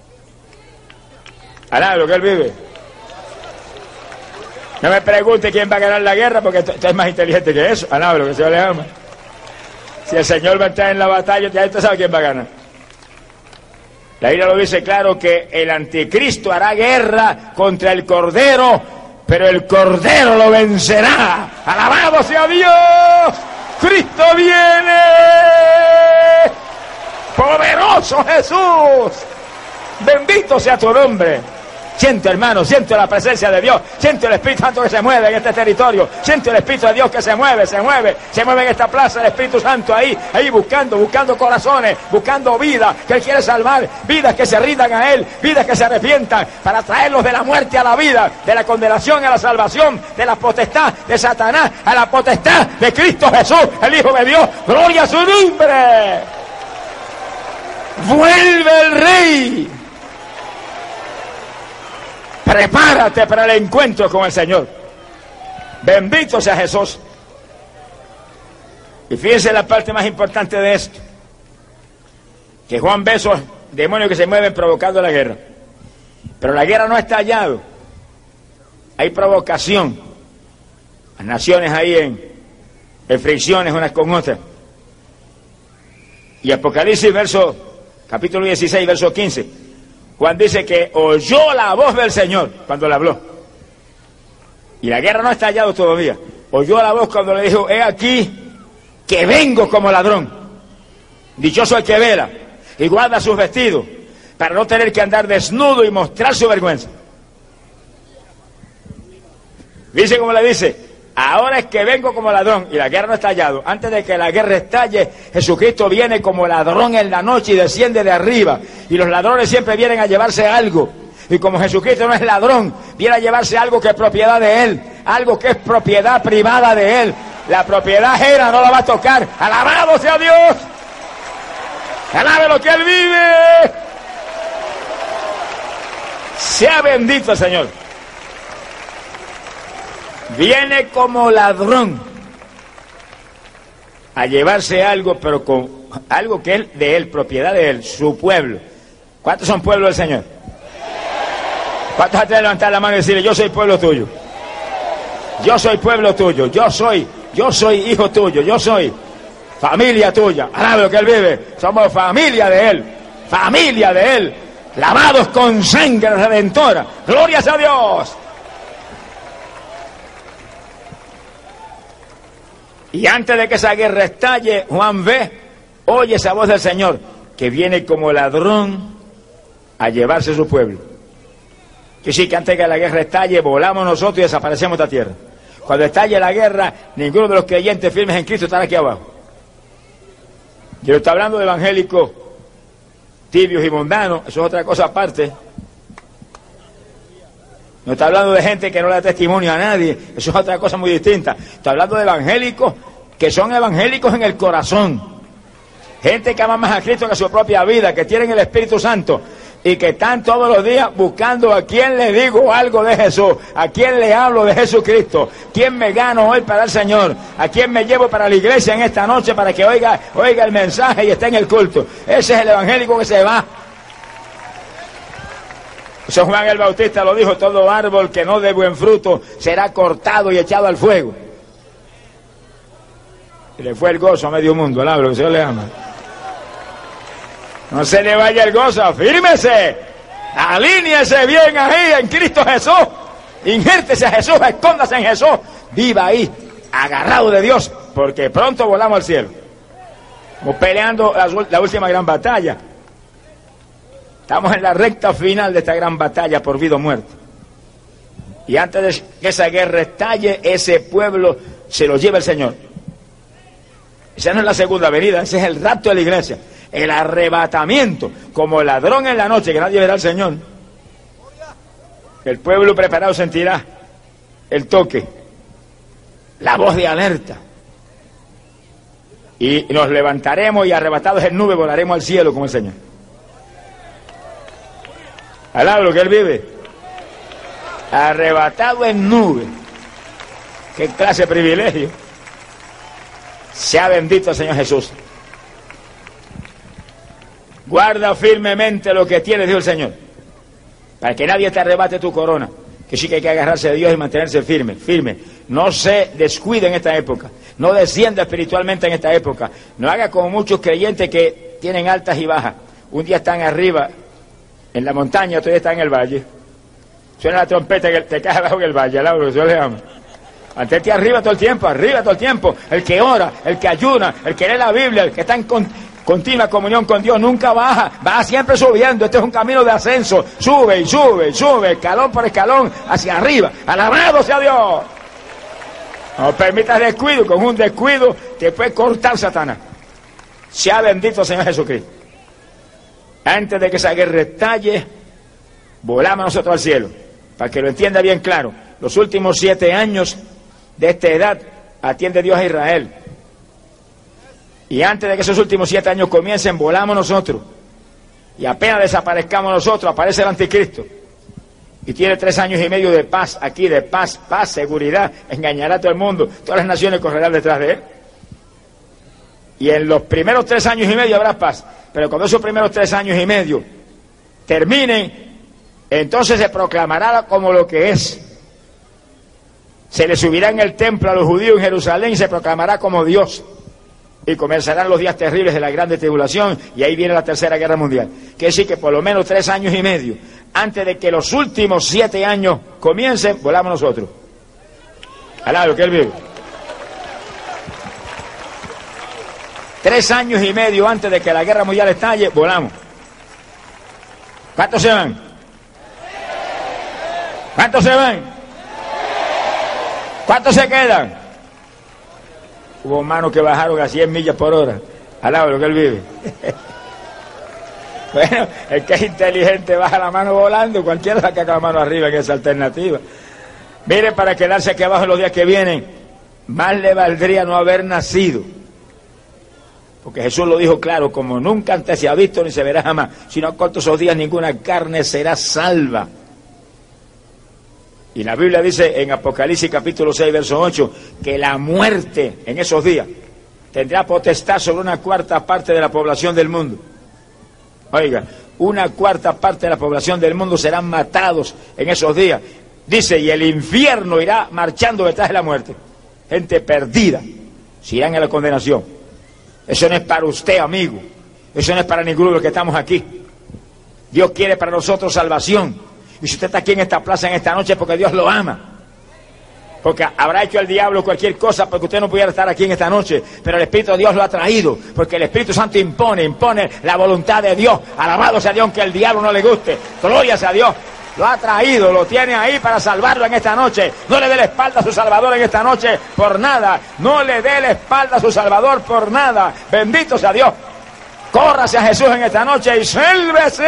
Alá, lo que Él vive. No me pregunte quién va a ganar la guerra, porque usted es más inteligente que eso. Alá, lo que se le ama. Si el Señor va a entrar en la batalla, ya usted sabe quién va a ganar. La Biblia lo dice claro, que el anticristo hará guerra contra el Cordero, pero el Cordero lo vencerá. ¡Alabado sea Dios! ¡Cristo viene! ¡Poderoso Jesús! ¡Bendito sea tu nombre! Siento, hermano, siento la presencia de Dios, siento el Espíritu Santo que se mueve en este territorio, siento el Espíritu de Dios que se mueve, se mueve, se mueve en esta plaza, el Espíritu Santo ahí, ahí buscando, buscando corazones, buscando vidas que Él quiere salvar, vidas que se rindan a Él, vidas que se arrepientan, para traerlos de la muerte a la vida, de la condenación a la salvación, de la potestad de Satanás a la potestad de Cristo Jesús, el Hijo de Dios. ¡Gloria a su nombre! ¡Vuelve el Rey! Prepárate para el encuentro con el Señor. Bendito sea Jesús. Y fíjense la parte más importante de esto, que Juan ve esos demonios que se mueven provocando la guerra. Pero la guerra no ha estallado. Hay provocación. Las naciones ahí en, en fricciones unas con otras. Y Apocalipsis, verso, capítulo dieciséis, verso quince. Juan dice que oyó la voz del Señor cuando le habló. Y la guerra no ha estallado todavía. Oyó la voz cuando le dijo: he aquí que vengo como ladrón. Dichoso el que vela y guarda sus vestidos, para no tener que andar desnudo y mostrar su vergüenza. Dice como le dice: ahora es que vengo como ladrón. Y la guerra no ha estallado. Antes de que la guerra estalle, Jesucristo viene como ladrón en la noche y desciende de arriba. Y los ladrones siempre vienen a llevarse algo. Y como Jesucristo no es ladrón, viene a llevarse algo que es propiedad de Él, algo que es propiedad privada de Él. La propiedad ajena no la va a tocar. ¡Alabado sea Dios! ¡Alabe lo que Él vive! Sea bendito el Señor. Viene como ladrón a llevarse algo, pero con algo que es de Él, propiedad de Él, su pueblo. ¿Cuántos son pueblo del Señor? ¿Cuántos han de levantar la mano y decirle: yo soy pueblo tuyo? Yo soy pueblo tuyo, yo soy Yo soy hijo tuyo, yo soy familia tuya. Alabe lo que Él vive. Somos familia de Él, familia de Él, lavados con sangre redentora. Glorias a Dios. Y antes de que esa guerra estalle, Juan ve, oye esa voz del Señor, que viene como ladrón a llevarse su pueblo. Que sí, que antes de que la guerra estalle, volamos nosotros y desaparecemos de esta tierra. Cuando estalle la guerra, ninguno de los creyentes firmes en Cristo estará aquí abajo. Yo estoy hablando de evangélicos tibios y mundanos, eso es otra cosa aparte. No está hablando de gente que no le da testimonio a nadie, eso es otra cosa muy distinta. Está hablando de evangélicos que son evangélicos en el corazón. Gente que ama más a Cristo que a su propia vida, que tienen el Espíritu Santo y que están todos los días buscando a quién le digo algo de Jesús, a quién le hablo de Jesucristo, quién me gano hoy para el Señor, a quién me llevo para la iglesia en esta noche para que oiga, oiga el mensaje y esté en el culto. Ese es el evangélico que se va. San Juan el Bautista lo dijo, todo árbol que no dé buen fruto será cortado y echado al fuego. Y le fue el gozo a medio mundo, alablo, que el Señor le ama. No se le vaya el gozo, afírmese, alíñese bien ahí en Cristo Jesús, injértese a Jesús, escóndase en Jesús, viva ahí, agarrado de Dios, porque pronto volamos al cielo. Estamos peleando la, la última gran batalla. Estamos en la recta final de esta gran batalla por vida o muerte. Y antes de que esa guerra estalle, ese pueblo se lo lleva el Señor. Esa no es la segunda venida, ese es el rapto de la iglesia. El arrebatamiento, como ladrón en la noche, que nadie verá al Señor. El pueblo preparado sentirá el toque, la voz de alerta. Y nos levantaremos y arrebatados en nube volaremos al cielo como el Señor. Alaba lo que Él vive. Arrebatado en nube. Qué clase de privilegio. Sea bendito el Señor Jesús. Guarda firmemente lo que tienes, dijo el Señor, para que nadie te arrebate tu corona. Que sí que hay que agarrarse de Dios y mantenerse firme, firme. No se descuide en esta época. No descienda espiritualmente en esta época. No haga como muchos creyentes que tienen altas y bajas. Un día están arriba en la montaña, otro día están en el valle. Suena la trompeta que te cae abajo en el valle, alaba lo que yo le amo. Mantente arriba todo el tiempo, arriba todo el tiempo. El que ora, el que ayuna, el que lee la Biblia, el que está en con, continua comunión con Dios, nunca baja, va siempre subiendo. Este es un camino de ascenso, sube y sube y sube, escalón por escalón, hacia arriba. Alabado sea Dios. No permitas descuido, con un descuido te puede cortar Satanás. Sea bendito el Señor Jesucristo. Antes de que esa guerra estalle, volamos nosotros al cielo, para que lo entienda bien claro. Los últimos siete años de esta edad atiende Dios a Israel. Y antes de que esos últimos siete años comiencen, volamos nosotros. Y apenas desaparezcamos nosotros, aparece el anticristo. Y tiene tres años y medio de paz aquí, de paz, paz, seguridad. Engañará a todo el mundo. Todas las naciones correrán detrás de él. Y en los primeros tres años y medio habrá paz. Pero cuando esos primeros tres años y medio terminen, entonces se proclamará como lo que es. Se le subirá en el templo a los judíos en Jerusalén y se proclamará como Dios. Y comenzarán los días terribles de la grande tribulación, y ahí viene la tercera guerra mundial. Quiere decir que por lo menos tres años y medio, antes de que los últimos siete años comiencen, volamos nosotros. Alá, lo que Él vive. Tres años y medio antes de que la guerra mundial estalle, volamos. ¿Cuántos se van? ¿Cuántos se van? ¿Cuántos se quedan? Hubo manos que bajaron a cien millas por hora. Alá, lo que Él vive. Bueno, el que es inteligente baja la mano volando, cualquiera saca la mano arriba en esa alternativa. Mire, para quedarse aquí abajo en los días que vienen, más le valdría no haber nacido. Porque Jesús lo dijo claro, como nunca antes se ha visto ni se verá jamás, sino cortos esos días ninguna carne será salva. Y la Biblia dice en Apocalipsis capítulo seis, verso ocho, que la muerte en esos días tendrá potestad sobre una cuarta parte de la población del mundo. Oiga, una cuarta parte de la población del mundo serán matados en esos días. Dice, y el infierno irá marchando detrás de la muerte. gente perdida, se irán a la condenación. Eso no es para usted, amigo. Eso no es para ninguno de los que estamos aquí. Dios quiere para nosotros salvación. Y si usted está aquí en esta plaza en esta noche es porque Dios lo ama. Porque habrá hecho el diablo cualquier cosa porque usted no pudiera estar aquí en esta noche, pero el Espíritu de Dios lo ha traído, porque el Espíritu Santo impone, impone la voluntad de Dios. Alabado sea Dios, aunque el diablo no le guste. Gloria sea Dios. Lo ha traído, lo tiene ahí para salvarlo en esta noche. No le dé la espalda a su Salvador en esta noche por nada. No le dé la espalda a su Salvador por nada. Bendito sea Dios. Córrase a Jesús en esta noche y sálvese.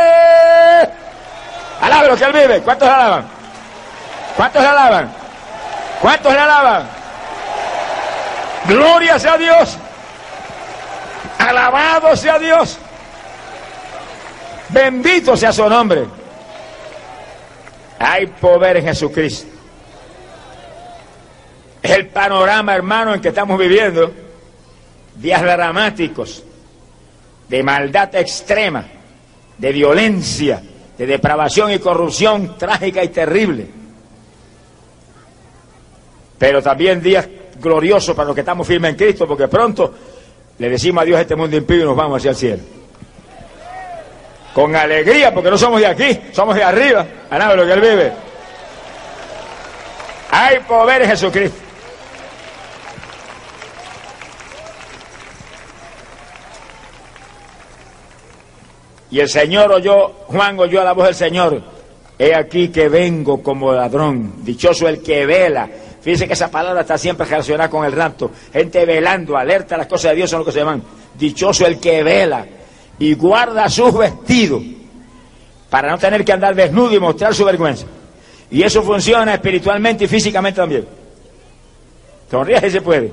Alabe lo que Él vive. ¿Cuántos le alaban? ¿Cuántos le alaban? ¿Cuántos le alaban? Gloria sea Dios. Alabado sea Dios. Bendito sea su nombre. Hay poder en Jesucristo. Es el panorama, hermano, en que estamos viviendo. Días dramáticos, de maldad extrema, de violencia, de depravación y corrupción trágica y terrible. Pero también días gloriosos para los que estamos firmes en Cristo, porque pronto le decimos adiós a este mundo impío y nos vamos hacia el cielo. Con alegría, porque no somos de aquí, somos de arriba. Alabe lo que Él vive. Hay poder en Jesucristo. Y el Señor oyó, Juan oyó la voz del Señor. He aquí que vengo como ladrón. Dichoso el que vela. Fíjense que esa palabra está siempre relacionada con el rapto. Gente velando, alerta a las cosas de Dios, son lo que se llaman. Dichoso el que vela y guarda sus vestidos para no tener que andar desnudo y mostrar su vergüenza. Y eso funciona espiritualmente y físicamente también. Sonríe si se puede.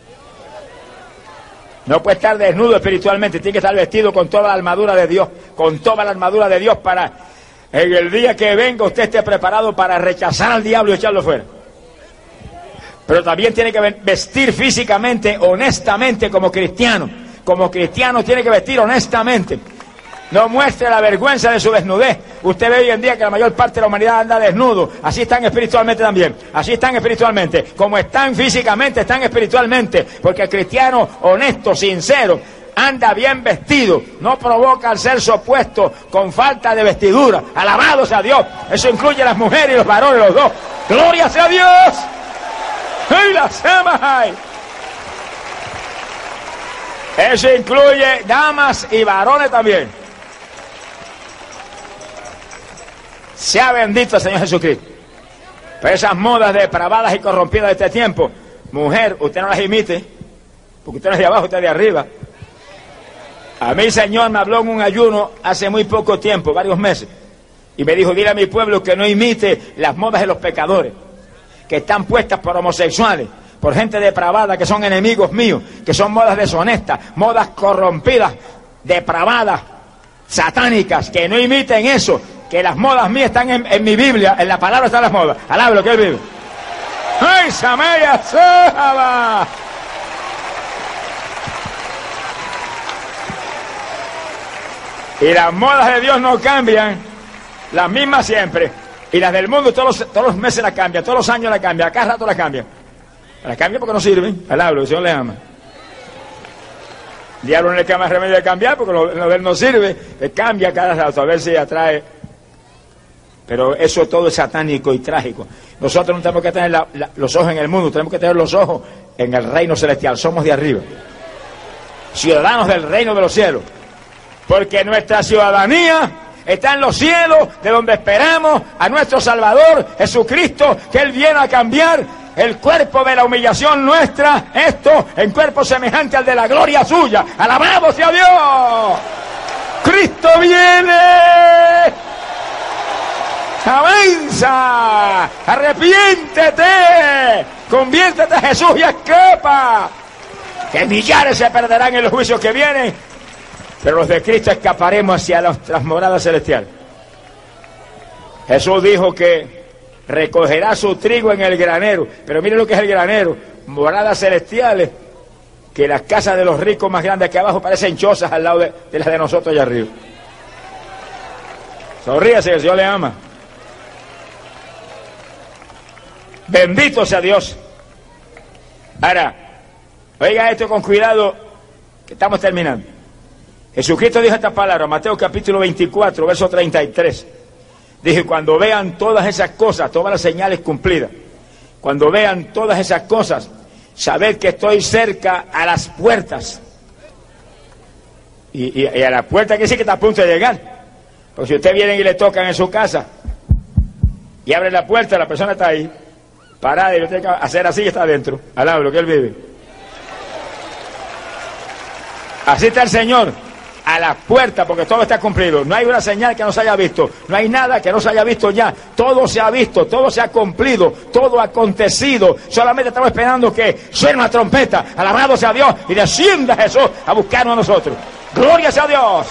No puede estar desnudo espiritualmente, tiene que estar vestido con toda la armadura de Dios, con toda la armadura de Dios para en el día que venga usted esté preparado para rechazar al diablo y echarlo fuera. Pero también tiene que vestir físicamente, honestamente como cristiano. Como cristiano tiene que vestir honestamente. No muestre la vergüenza de su desnudez. Usted ve hoy en día que la mayor parte de la humanidad anda desnudo. Así están espiritualmente también. Así están espiritualmente. Como están físicamente, están espiritualmente. Porque el cristiano honesto, sincero, anda bien vestido. No provoca al ser opuesto con falta de vestidura. Alabado sea Dios. Eso incluye a las mujeres y los varones, los dos. ¡Gloria sea Dios! ¡Ay, las amas hay! Eso incluye damas y varones también. Sea bendito el Señor Jesucristo. Pero esas modas depravadas y corrompidas de este tiempo, mujer, usted no las imite, porque usted no es de abajo, usted es de arriba. A mí el Señor me habló en un ayuno hace muy poco tiempo, varios meses, y me dijo, dile a mi pueblo que no imite las modas de los pecadores, que están puestas por homosexuales, por gente depravada, que son enemigos míos, que son modas deshonestas, modas corrompidas, depravadas, satánicas, que no imiten eso, que las modas mías están en, en mi Biblia, en la palabra están las modas. Alabe lo que Él vive. ¡Ay, Samaya Saba! Y las modas de Dios no cambian, las mismas siempre. Y las del mundo todos los, todos los meses las cambian, todos los años las cambian, a cada rato las cambian. Las cambian porque no sirven. Alablo, el Señor les ama. El diablo no le queda más remedio de cambiar porque lo, lo de él no sirve. Le cambia cada rato a ver si atrae. Pero eso todo es satánico y trágico. Nosotros no tenemos que tener la, la, los ojos en el mundo, tenemos que tener los ojos en el reino celestial. Somos de arriba, ciudadanos del reino de los cielos, porque nuestra ciudadanía está en los cielos, de donde esperamos a nuestro Salvador Jesucristo, que Él viene a cambiar el cuerpo de la humillación nuestra, esto en cuerpo semejante al de la gloria suya. ¡Alabado sea Dios! ¡Cristo viene! ¡Avanza! ¡Arrepiéntete! ¡Conviértete a Jesús y escapa! Que millares se perderán en los juicios que vienen, pero los de Cristo escaparemos hacia nuestras moradas celestiales. Jesús dijo que recogerá su trigo en el granero, pero miren lo que es el granero, moradas celestiales, que las casas de los ricos más grandes que abajo parecen chozas al lado de, de las de nosotros allá arriba. Sonríase, que el Señor le ama. Bendito sea Dios. Ahora, oiga esto con cuidado, que estamos terminando. Jesucristo dijo esta palabra, Mateo capítulo veinticuatro, verso treinta y tres. Dije, cuando vean todas esas cosas, todas las señales cumplidas, cuando vean todas esas cosas, sabed que estoy cerca a las puertas. Y, y, y a la puerta quiere decir que está a punto de llegar. Porque si usted viene y le tocan en su casa y abre la puerta, la persona está ahí, parada, y lo tiene que hacer así y está adentro, al lado de lo que él vive. Así está el Señor, a la puerta, porque todo está cumplido. No hay una señal que no se haya visto, no hay nada que no se haya visto ya. Todo se ha visto, todo se ha cumplido, todo ha acontecido. Solamente estamos esperando que suene una trompeta, alabado sea Dios, y descienda Jesús a buscarnos a nosotros. ¡Gloria sea a Dios!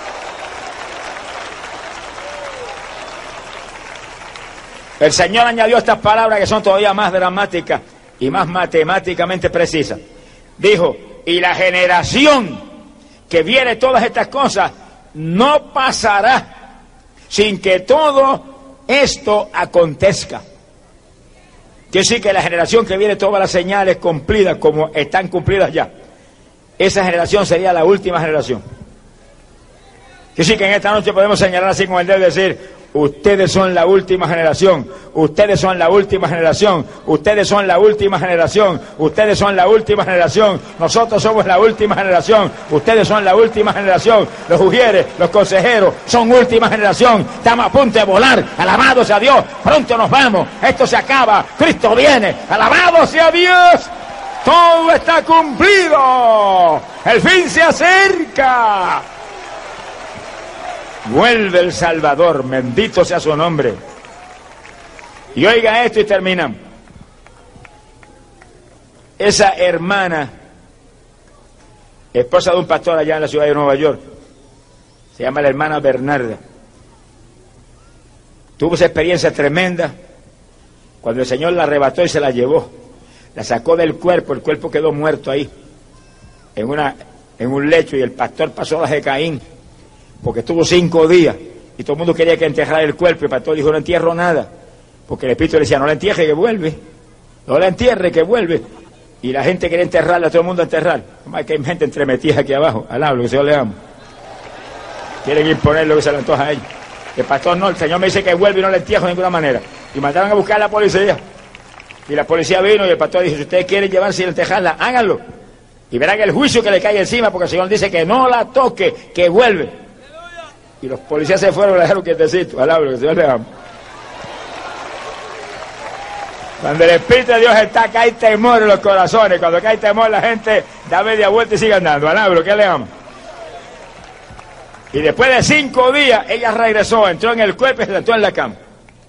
El Señor añadió estas palabras que son todavía más dramáticas y más matemáticamente precisas. Dijo, y la generación que viere todas estas cosas no pasará sin que todo esto acontezca. Quiere decir que la generación que viere todas las señales cumplidas como están cumplidas ya, esa generación sería la última generación. Quiere decir que en esta noche podemos señalar así con el dedo y decir, ustedes son la última generación, ustedes son la última generación, ustedes son la última generación, ustedes son la última generación, nosotros somos la última generación, ustedes son la última generación, los ujieres, los consejeros, son última generación, estamos a punto de volar, alabado sea Dios, pronto nos vamos, esto se acaba, Cristo viene, alabado sea Dios, todo está cumplido, el fin se acerca. Vuelve el Salvador, bendito sea su nombre. Y oiga esto y terminamos. Esa hermana, esposa de un pastor allá en la ciudad de Nueva York, se llama la hermana Bernarda, tuvo esa experiencia tremenda cuando el Señor la arrebató y se la llevó, la sacó del cuerpo, el cuerpo quedó muerto ahí, en, una, en un lecho, y el pastor pasó las de Caín, porque estuvo cinco días y todo el mundo quería que enterrara el cuerpo, y el pastor dijo, no entierro nada, porque el Espíritu le decía, no la entierre que vuelve, no la entierre que vuelve, y la gente quería enterrarla, todo el mundo a enterrar. Más que hay gente entremetida aquí abajo, al lado, que el Señor le ama, quieren imponer lo que se le antoja a ellos. El pastor no, el Señor me dice que vuelve y no la entierro de ninguna manera, y mandaron a buscar a la policía, y la policía vino y el pastor dijo, si ustedes quieren llevarse y enterrarla, háganlo, y verán el juicio que le cae encima, porque el Señor dice que no la toque, que vuelve. Y los policías se fueron y la dejaron quietecito, al hablo, que se le ama. Cuando el Espíritu de Dios está, acá hay temor en los corazones. Cuando acá hay temor, la gente da media vuelta y sigue andando, al hablo, que le ama. Y después de cinco días, ella regresó, entró en el cuerpo y se sentó en la cama.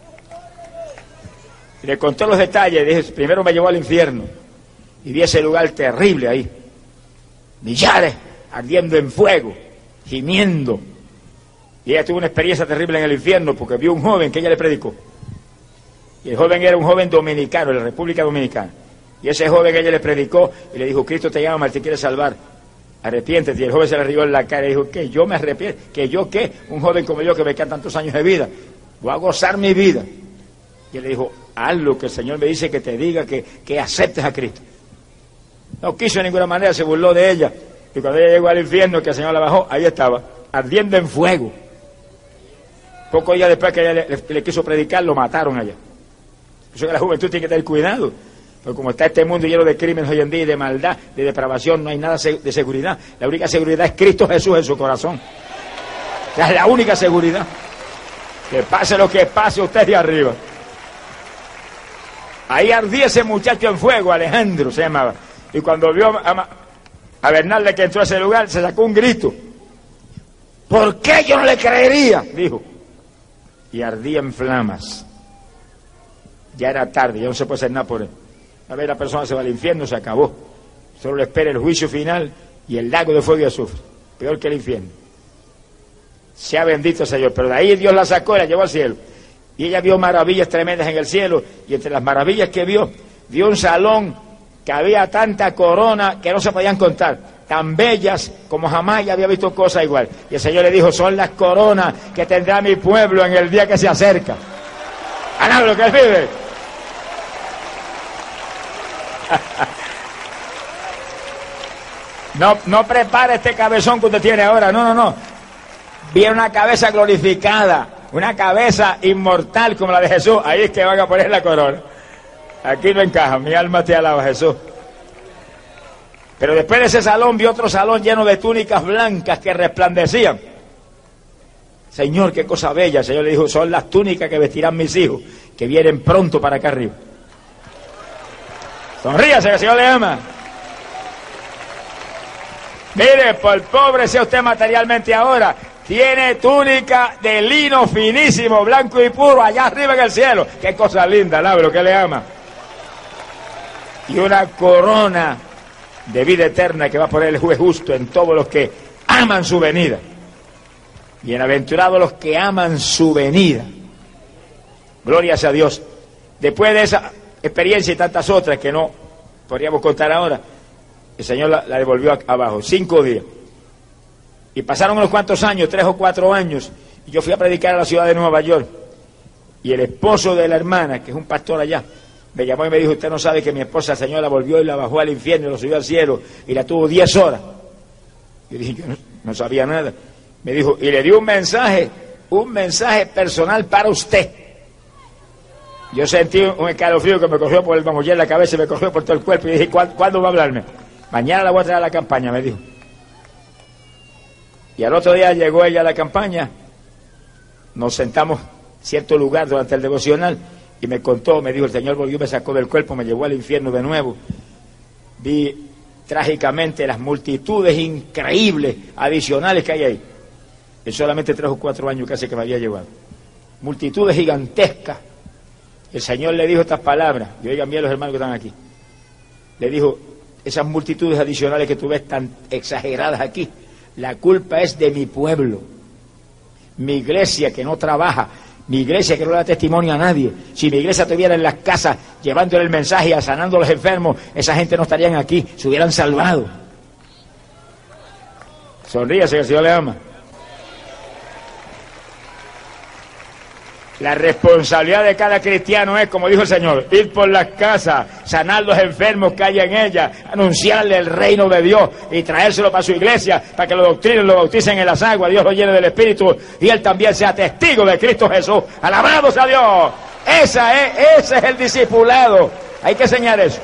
Y le contó los detalles, dije, primero me llevó al infierno, y vi ese lugar terrible ahí. Millares ardiendo en fuego, gimiendo. Y ella tuvo una experiencia terrible en el infierno porque vio un joven que ella le predicó. Y el joven era un joven dominicano, de la República Dominicana. Y ese joven ella le predicó y le dijo, Cristo te llama, te quiere salvar, arrepiéntete. Y el joven se le rió en la cara y dijo, ¿qué? ¿Yo me arrepiento? ¿Que yo qué? Un joven como yo que me quedan tantos años de vida. Voy a gozar mi vida. Y él le dijo, haz lo que el Señor me dice que te diga, que, que aceptes a Cristo. No quiso de ninguna manera, se burló de ella. Y cuando ella llegó al infierno, que el Señor la bajó, ahí estaba, ardiendo en fuego. Pocos días después que ella le, le, le quiso predicar, lo mataron allá. Por eso que la juventud tiene que tener cuidado, porque como está este mundo lleno de crímenes hoy en día, y de maldad, de depravación, no hay nada de seguridad. La única seguridad es Cristo Jesús en su corazón. Esa es la única seguridad. Que pase lo que pase, usted de arriba. Ahí ardía ese muchacho en fuego, Alejandro se llamaba. Y cuando vio a, a Bernarda que entró a ese lugar, se sacó un grito. ¿Por qué yo no le creería? Dijo. Y ardía en flamas. Ya era tarde, ya no se puede hacer nada por él. A ver, la persona se va al infierno, se acabó. Solo le espera el juicio final y el lago de fuego y azufre. Peor que el infierno. Sea bendito el Señor. Pero de ahí Dios la sacó y la llevó al cielo. Y ella vio maravillas tremendas en el cielo. Y entre las maravillas que vio, vio un salón que había tanta corona que no se podían contar. Tan bellas como jamás ya había visto cosa igual. Y el Señor le dijo, son las coronas que tendrá mi pueblo en el día que se acerca. Alaba lo que él vive. No, no prepare este cabezón que usted tiene ahora, no, no, no. Viene una cabeza glorificada, una cabeza inmortal como la de Jesús. Ahí es que van a poner la corona. Aquí no encaja, mi alma te alaba, Jesús. Pero después de ese salón vi otro salón lleno de túnicas blancas que resplandecían. Señor, qué cosa bella. El Señor le dijo, son las túnicas que vestirán mis hijos, que vienen pronto para acá arriba. Sonríase, que el Señor le ama. Mire, por pobre sea usted materialmente ahora, tiene túnica de lino finísimo, blanco y puro, allá arriba en el cielo. Qué cosa linda, alábelo, que le ama. Y una corona de vida eterna que va a poner el juez justo en todos los que aman su venida. Bienaventurados los que aman su venida. Gloria sea a Dios. Después de esa experiencia y tantas otras que no podríamos contar ahora, el Señor la, la devolvió abajo, cinco días. Y pasaron unos cuantos años, tres o cuatro años, y yo fui a predicar a la ciudad de Nueva York. Y el esposo de la hermana, que es un pastor allá, me llamó y me dijo, usted no sabe que mi esposa, el Señor la volvió y la bajó al infierno y la subió al cielo y la tuvo diez horas. Yo dije, yo no, no sabía nada. Me dijo, y le dio un mensaje, un mensaje personal para usted. Yo sentí un escalofrío que me cogió por el mamollé en la cabeza y me cogió por todo el cuerpo y dije, ¿cuándo, ¿cuándo va a hablarme? Mañana la voy a traer a la campaña, me dijo. Y al otro día llegó ella a la campaña, nos sentamos en cierto lugar durante el devocional y me contó, me dijo, el Señor volvió, me sacó del cuerpo, me llevó al infierno de nuevo. Vi trágicamente las multitudes increíbles, adicionales que hay ahí. En solamente tres o cuatro años casi que me había llevado. Multitudes gigantescas. El Señor le dijo estas palabras, y oigan bien los hermanos que están aquí. Le dijo, esas multitudes adicionales que tú ves tan exageradas aquí, la culpa es de mi pueblo. Mi iglesia que no trabaja, mi iglesia que no le da testimonio a nadie. Si mi iglesia estuviera en las casas llevándole el mensaje y sanando a los enfermos, esa gente no estarían aquí, se hubieran salvado. Sonríase, que el Señor le ama. La responsabilidad de cada cristiano es, como dijo el Señor, ir por las casas, sanar los enfermos que hay en ellas, anunciarle el reino de Dios y traérselo para su iglesia, para que lo doctrinen, lo bauticen en las aguas, Dios lo llene del Espíritu y Él también sea testigo de Cristo Jesús. ¡Alabado sea Dios! Esa es, ese es el discipulado. Hay que enseñar eso.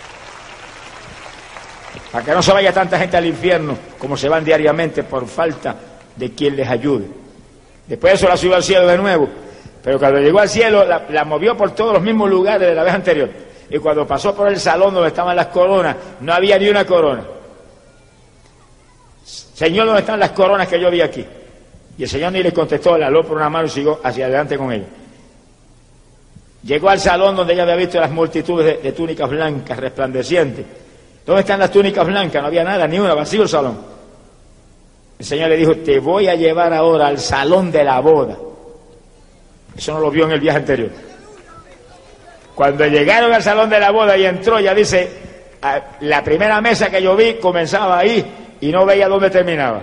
Para que no se vaya tanta gente al infierno como se van diariamente por falta de quien les ayude. Después de eso la subió al cielo de nuevo. Pero cuando llegó al cielo, la, la movió por todos los mismos lugares de la vez anterior. Y cuando pasó por el salón donde estaban las coronas, no había ni una corona. Señor, ¿dónde están las coronas que yo vi aquí? Y el Señor ni le contestó, le habló por una mano y siguió hacia adelante con ella. Llegó al salón donde ella había visto las multitudes de, de túnicas blancas resplandecientes. ¿Dónde están las túnicas blancas? No había nada, ni una, vacío el salón. El Señor le dijo, te voy a llevar ahora al salón de la boda. Eso no lo vio en el viaje anterior. Cuando llegaron al salón de la boda y entró, ya dice, la primera mesa que yo vi comenzaba ahí y no veía dónde terminaba.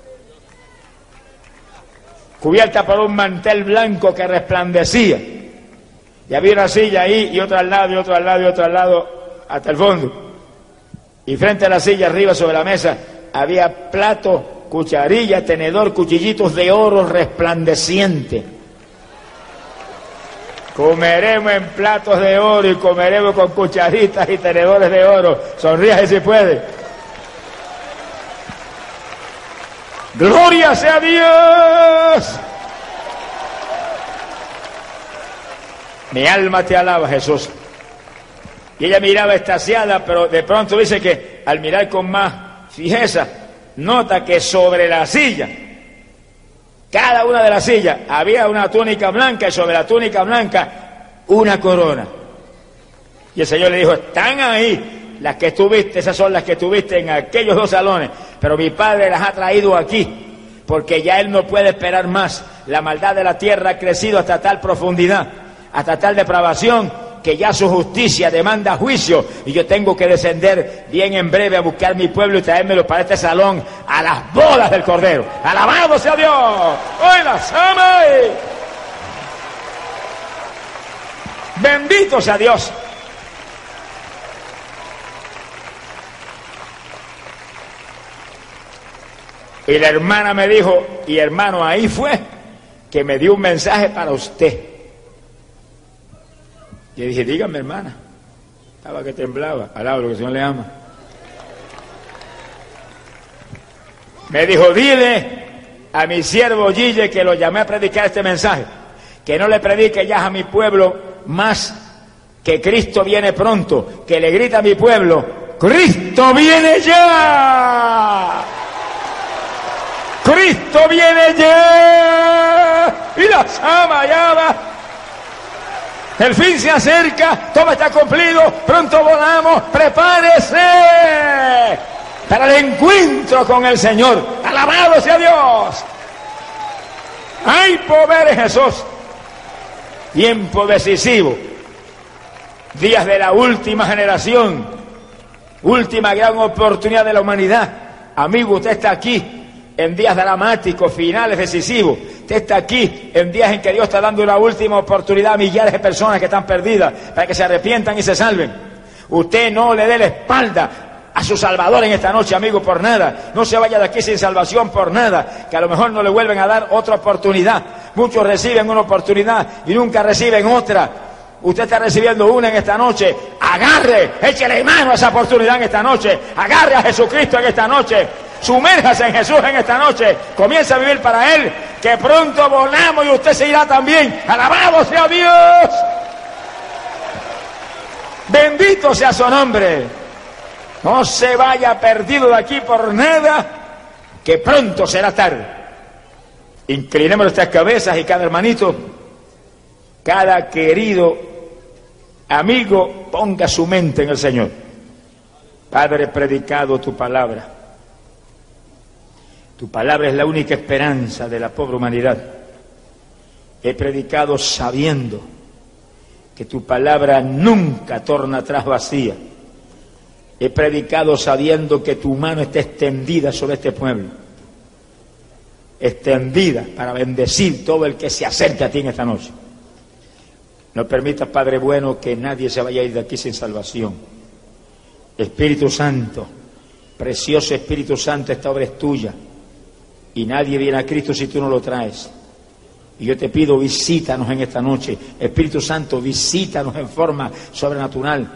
Cubierta por un mantel blanco que resplandecía. Y había una silla ahí y otra al lado y otra al lado y otra al lado hasta el fondo. Y frente a la silla, arriba sobre la mesa, había plato, cucharilla, tenedor, cuchillitos de oro resplandeciente. Comeremos en platos de oro y comeremos con cucharitas y tenedores de oro. Sonríase si puede. ¡Gloria sea a Dios! Mi alma te alaba, Jesús. Y ella miraba extasiada, pero de pronto dice que al mirar con más fijeza, nota que sobre la silla, cada una de las sillas, había una túnica blanca y sobre la túnica blanca una corona. Y el Señor le dijo, están ahí las que tuviste, esas son las que tuviste en aquellos dos salones, pero mi Padre las ha traído aquí, porque ya Él no puede esperar más. La maldad de la tierra ha crecido hasta tal profundidad, hasta tal depravación, que ya su justicia demanda juicio, y yo tengo que descender bien en breve a buscar mi pueblo y traérmelo para este salón a las bodas del Cordero. ¡Alabado sea Dios! ¡Hoy las ama! ¡Bendito sea Dios! Y la hermana me dijo, y hermano, ahí fue que me dio un mensaje para usted. Y dije, dígame, hermana. Estaba que temblaba, alaba lo que el Señor le ama. Me dijo, dile a mi siervo Gille que lo llamé a predicar este mensaje, que no le predique ya a mi pueblo más que Cristo viene pronto, que le grita a mi pueblo, ¡Cristo viene ya! ¡Cristo viene ya! Y la sama ya va. El fin se acerca, todo está cumplido, pronto volamos, prepárese para el encuentro con el Señor. ¡Alabado sea Dios! ¡Hay poder en Jesús! Tiempo decisivo. Días de la última generación. Última gran oportunidad de la humanidad. Amigo, usted está aquí en días dramáticos, finales, decisivos. Usted está aquí en días en que Dios está dando una última oportunidad a millares de personas que están perdidas para que se arrepientan y se salven. Usted no le dé la espalda a su Salvador en esta noche, amigo, por nada. No se vaya de aquí sin salvación por nada, que a lo mejor no le vuelven a dar otra oportunidad. Muchos reciben una oportunidad y nunca reciben otra. Usted está recibiendo una en esta noche. Agarre, échele mano a esa oportunidad en esta noche. Agarre a Jesucristo en esta noche. Sumérjase en Jesús en esta noche. Comienza a vivir para Él, que pronto volamos y usted se irá también. Alabado sea Dios. Bendito sea su nombre. No se vaya perdido de aquí por nada, que pronto será tarde. Inclinemos nuestras cabezas y cada hermanito, cada querido amigo, ponga su mente en el Señor. Padre, he predicado tu palabra. Tu palabra es la única esperanza de la pobre humanidad. He predicado sabiendo que tu palabra nunca torna atrás vacía. He predicado sabiendo que tu mano está extendida sobre este pueblo. Extendida para bendecir todo el que se acerque a ti en esta noche. No permitas, Padre bueno, que nadie se vaya a ir de aquí sin salvación. Espíritu Santo, precioso Espíritu Santo, esta obra es tuya. Y nadie viene a Cristo si tú no lo traes. Y yo te pido, visítanos en esta noche. Espíritu Santo, visítanos en forma sobrenatural.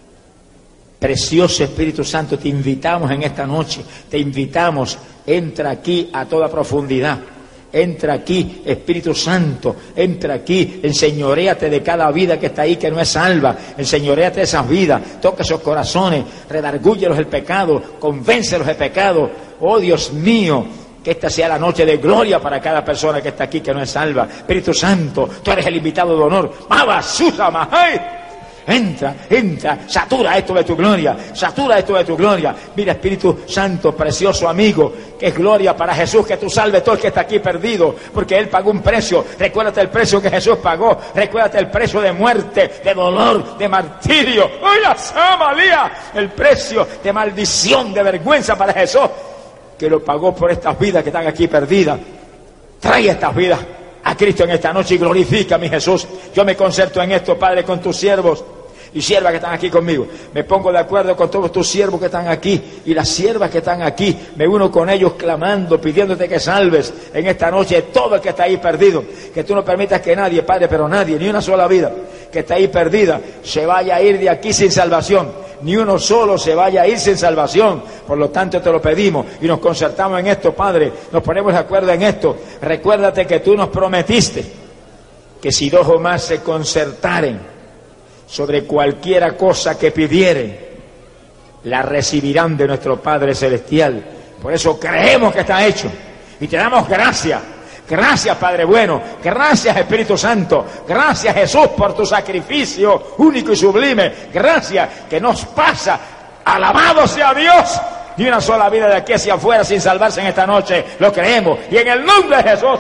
Precioso Espíritu Santo, te invitamos en esta noche. Te invitamos, entra aquí a toda profundidad. Entra aquí, Espíritu Santo, entra aquí, enseñoréate de cada vida que está ahí que no es salva, enseñoréate de esas vidas, toca esos corazones, redargúyelos el pecado, convéncelos del pecado. Oh Dios mío, que esta sea la noche de gloria para cada persona que está aquí que no es salva. Espíritu Santo, tú eres el invitado de honor. ¡Maba, Susama! ¡Ay! Entra, entra, satura esto de tu gloria, satura esto de tu gloria. Mira, Espíritu Santo, precioso amigo, que es gloria para Jesús, que tú salves todo el que está aquí perdido, porque Él pagó un precio. Recuérdate el precio que Jesús pagó, recuérdate el precio de muerte, de dolor, de martirio. ¡Oye, Samalía! El precio de maldición, de vergüenza para Jesús, que lo pagó por estas vidas que están aquí perdidas. Trae estas vidas a Cristo en esta noche y glorifica a mi Jesús. Yo me concerto en esto, Padre, con tus siervos y siervas que están aquí conmigo. Me pongo de acuerdo con todos tus siervos que están aquí y las siervas que están aquí. Me uno con ellos clamando, pidiéndote que salves en esta noche todo el que está ahí perdido. Que tú no permitas que nadie, Padre, pero nadie, ni una sola vida que está ahí perdida, se vaya a ir de aquí sin salvación. Ni uno solo se vaya a ir sin salvación. Por lo tanto te lo pedimos y nos concertamos en esto, Padre. Nos ponemos de acuerdo en esto. Recuérdate que tú nos prometiste que si dos o más se concertaren sobre cualquiera cosa que pidieren, la recibirán de nuestro Padre Celestial. Por eso creemos que está hecho y te damos gracias. Gracias, Padre bueno, gracias, Espíritu Santo, gracias, Jesús, por tu sacrificio único y sublime. Gracias, que nos pasa, alabado sea Dios, ni una sola vida de aquí hacia afuera sin salvarse en esta noche. Lo creemos y en el nombre de Jesús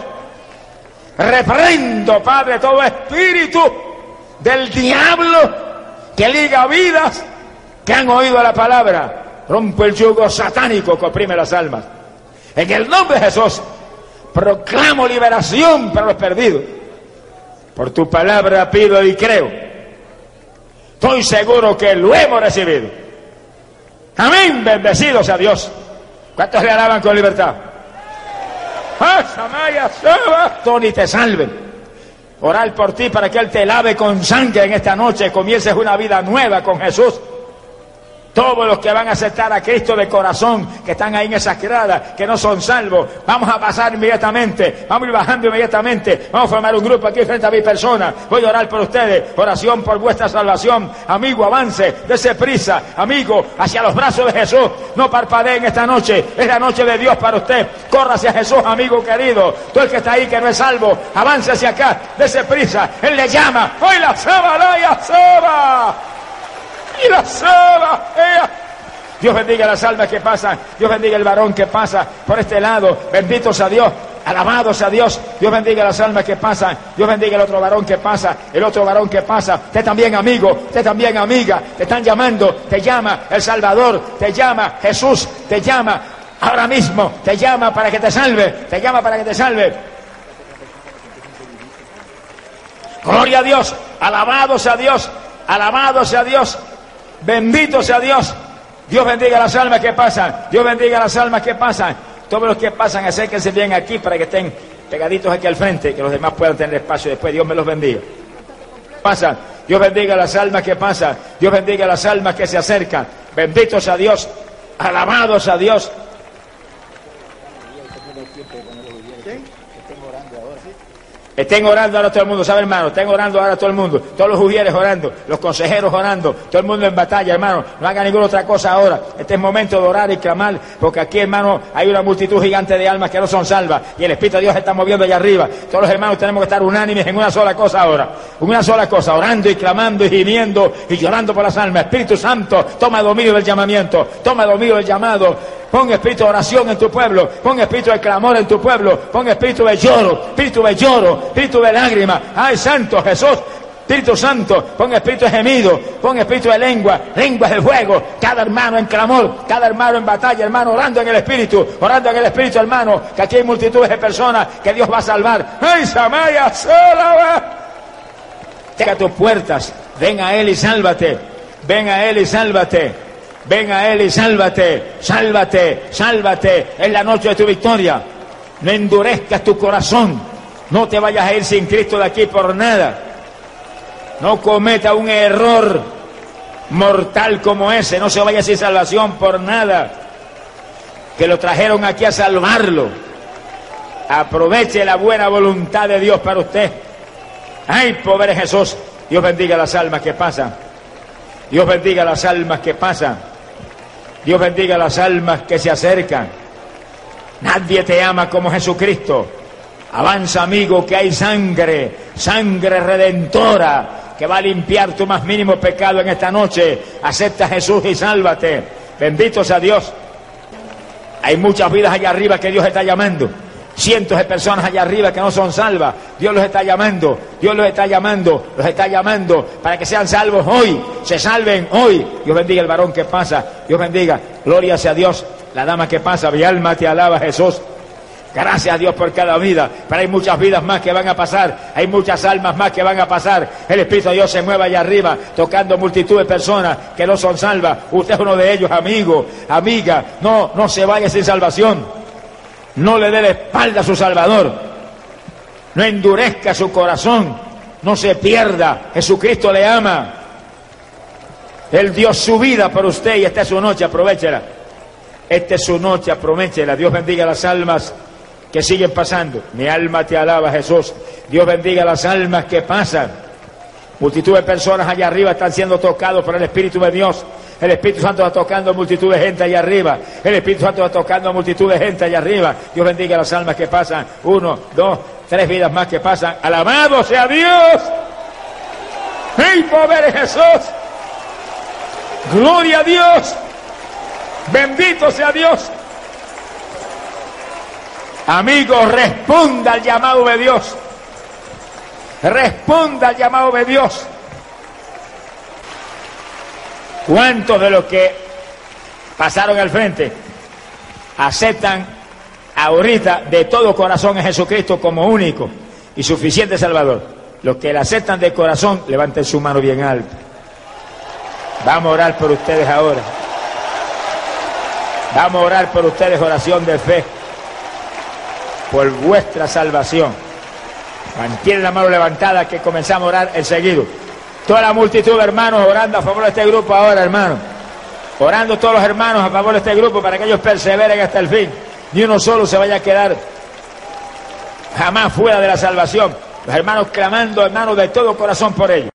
reprendo, Padre, todo espíritu del diablo que liga vidas que han oído la palabra. Rompo el yugo satánico que oprime las almas. En el nombre de Jesús proclamo liberación para los perdidos. Por tu palabra pido y creo. Estoy seguro que lo hemos recibido. Amén, bendecido sea Dios. ¿Cuántos le alaban con libertad? Tony te salve. Orar por ti para que Él te lave con sangre en esta noche. Comiences una vida nueva con Jesús. Todos los que van a aceptar a Cristo de corazón, que están ahí en esas gradas, que no son salvos, vamos a pasar inmediatamente, vamos a ir bajando inmediatamente, vamos a formar un grupo aquí frente a mi persona, voy a orar por ustedes, oración por vuestra salvación. Amigo, avance, dése prisa, amigo, hacia los brazos de Jesús, no parpadeen esta noche, es la noche de Dios para usted, corra hacia Jesús, amigo querido, tú el que está ahí que no es salvo, avance hacia acá, dése prisa, Él le llama, hoy la saba, la saba. Y la saba, ella. Dios bendiga las almas que pasan, Dios bendiga el varón que pasa por este lado, benditos a Dios, alabados a Dios, Dios bendiga las almas que pasan, Dios bendiga el otro varón que pasa, el otro varón que pasa, usted también amigo, usted también amiga, te están llamando, te llama el Salvador, te llama Jesús, te llama ahora mismo, te llama para que te salve, te llama para que te salve. Gloria a Dios, alabados a Dios, alabados a Dios. Bendito sea Dios. Dios bendiga las almas que pasan. Dios bendiga las almas que pasan. Todos los que pasan, acérquense bien aquí para que estén pegaditos aquí al frente, que los demás puedan tener espacio después. Dios me los bendiga. Pasan. Dios bendiga las almas que pasan. Dios bendiga las almas que se acercan. Benditos a Dios. Alabados a Dios. Estén orando ahora todo el mundo, ¿sabe, hermano? Estén orando ahora todo el mundo, todos los ujieres orando, los consejeros orando, todo el mundo en batalla, hermano. No haga ninguna otra cosa ahora. Este es momento de orar y clamar, porque aquí, hermano, hay una multitud gigante de almas que no son salvas y el Espíritu de Dios se está moviendo allá arriba. Todos los hermanos tenemos que estar unánimes en una sola cosa ahora, una sola cosa, orando y clamando y gimiendo y llorando por las almas. Espíritu Santo, toma dominio del llamamiento, toma dominio del llamado. Pon espíritu de oración en tu pueblo, pon espíritu de clamor en tu pueblo, pon espíritu de lloro, espíritu de lloro, espíritu de lágrima. ¡Ay, Santo Jesús! Espíritu Santo, pon espíritu de gemido, pon espíritu de lengua, lenguas de fuego, cada hermano en clamor, cada hermano en batalla, hermano, orando en el espíritu, orando en el espíritu, hermano, que aquí hay multitudes de personas que Dios va a salvar. ¡Ay, Samaya, Solaba! Tenga tus puertas, ven a Él y sálvate, ven a Él y sálvate. Ven a Él y sálvate, sálvate, sálvate, es la noche de tu victoria. No endurezcas tu corazón, no te vayas a ir sin Cristo de aquí por nada. No cometa un error mortal como ese, no se vaya sin salvación por nada. Que lo trajeron aquí a salvarlo. Aproveche la buena voluntad de Dios para usted. Ay, pobre Jesús, Dios bendiga las almas que pasan. Dios bendiga las almas que pasan. Dios bendiga las almas que se acercan. Nadie te ama como Jesucristo. Avanza, amigo, que hay sangre, sangre redentora, que va a limpiar tu más mínimo pecado en esta noche. Acepta a Jesús y sálvate. Bendito sea Dios. Hay muchas vidas allá arriba que Dios está llamando. Cientos de personas allá arriba que no son salvas. Dios los está llamando, Dios los está llamando, los está llamando para que sean salvos hoy, se salven hoy. Dios bendiga el varón que pasa, Dios bendiga, gloria sea Dios, la dama que pasa, mi alma te alaba, Jesús. Gracias a Dios por cada vida, pero hay muchas vidas más que van a pasar, hay muchas almas más que van a pasar. El Espíritu de Dios se mueve allá arriba, tocando multitud de personas que no son salvas. Usted es uno de ellos, amigo, amiga, no, no se vaya sin salvación. No le dé la espalda a su Salvador. No endurezca su corazón. No se pierda. Jesucristo le ama. Él dio su vida por usted y esta es su noche, aprovéchela. Esta es su noche, aprovéchela. Dios bendiga las almas que siguen pasando. Mi alma te alaba, Jesús. Dios bendiga las almas que pasan. Multitud de personas allá arriba están siendo tocados por el Espíritu de Dios. El Espíritu Santo va tocando a multitud de gente allá arriba. El Espíritu Santo va tocando a multitud de gente allá arriba. Dios bendiga las almas que pasan. Uno, dos, tres vidas más que pasan. ¡Alabado sea Dios! ¡Ey, pobre Jesús! ¡Gloria a Dios! ¡Bendito sea Dios! Amigos, responda al llamado de Dios. Responda al llamado de Dios. ¿Cuántos de los que pasaron al frente aceptan ahorita de todo corazón a Jesucristo como único y suficiente Salvador? Los que le aceptan de corazón, levanten su mano bien alta. Vamos a orar por ustedes ahora. Vamos a orar por ustedes, oración de fe. por vuestra salvación. Mantienen la mano levantada que comenzamos a orar enseguida. Toda la multitud de hermanos orando a favor de este grupo ahora, hermanos. Orando todos los hermanos a favor de este grupo para que ellos perseveren hasta el fin. Ni uno solo se vaya a quedar jamás fuera de la salvación. Los hermanos clamando, hermanos, de todo corazón por ellos.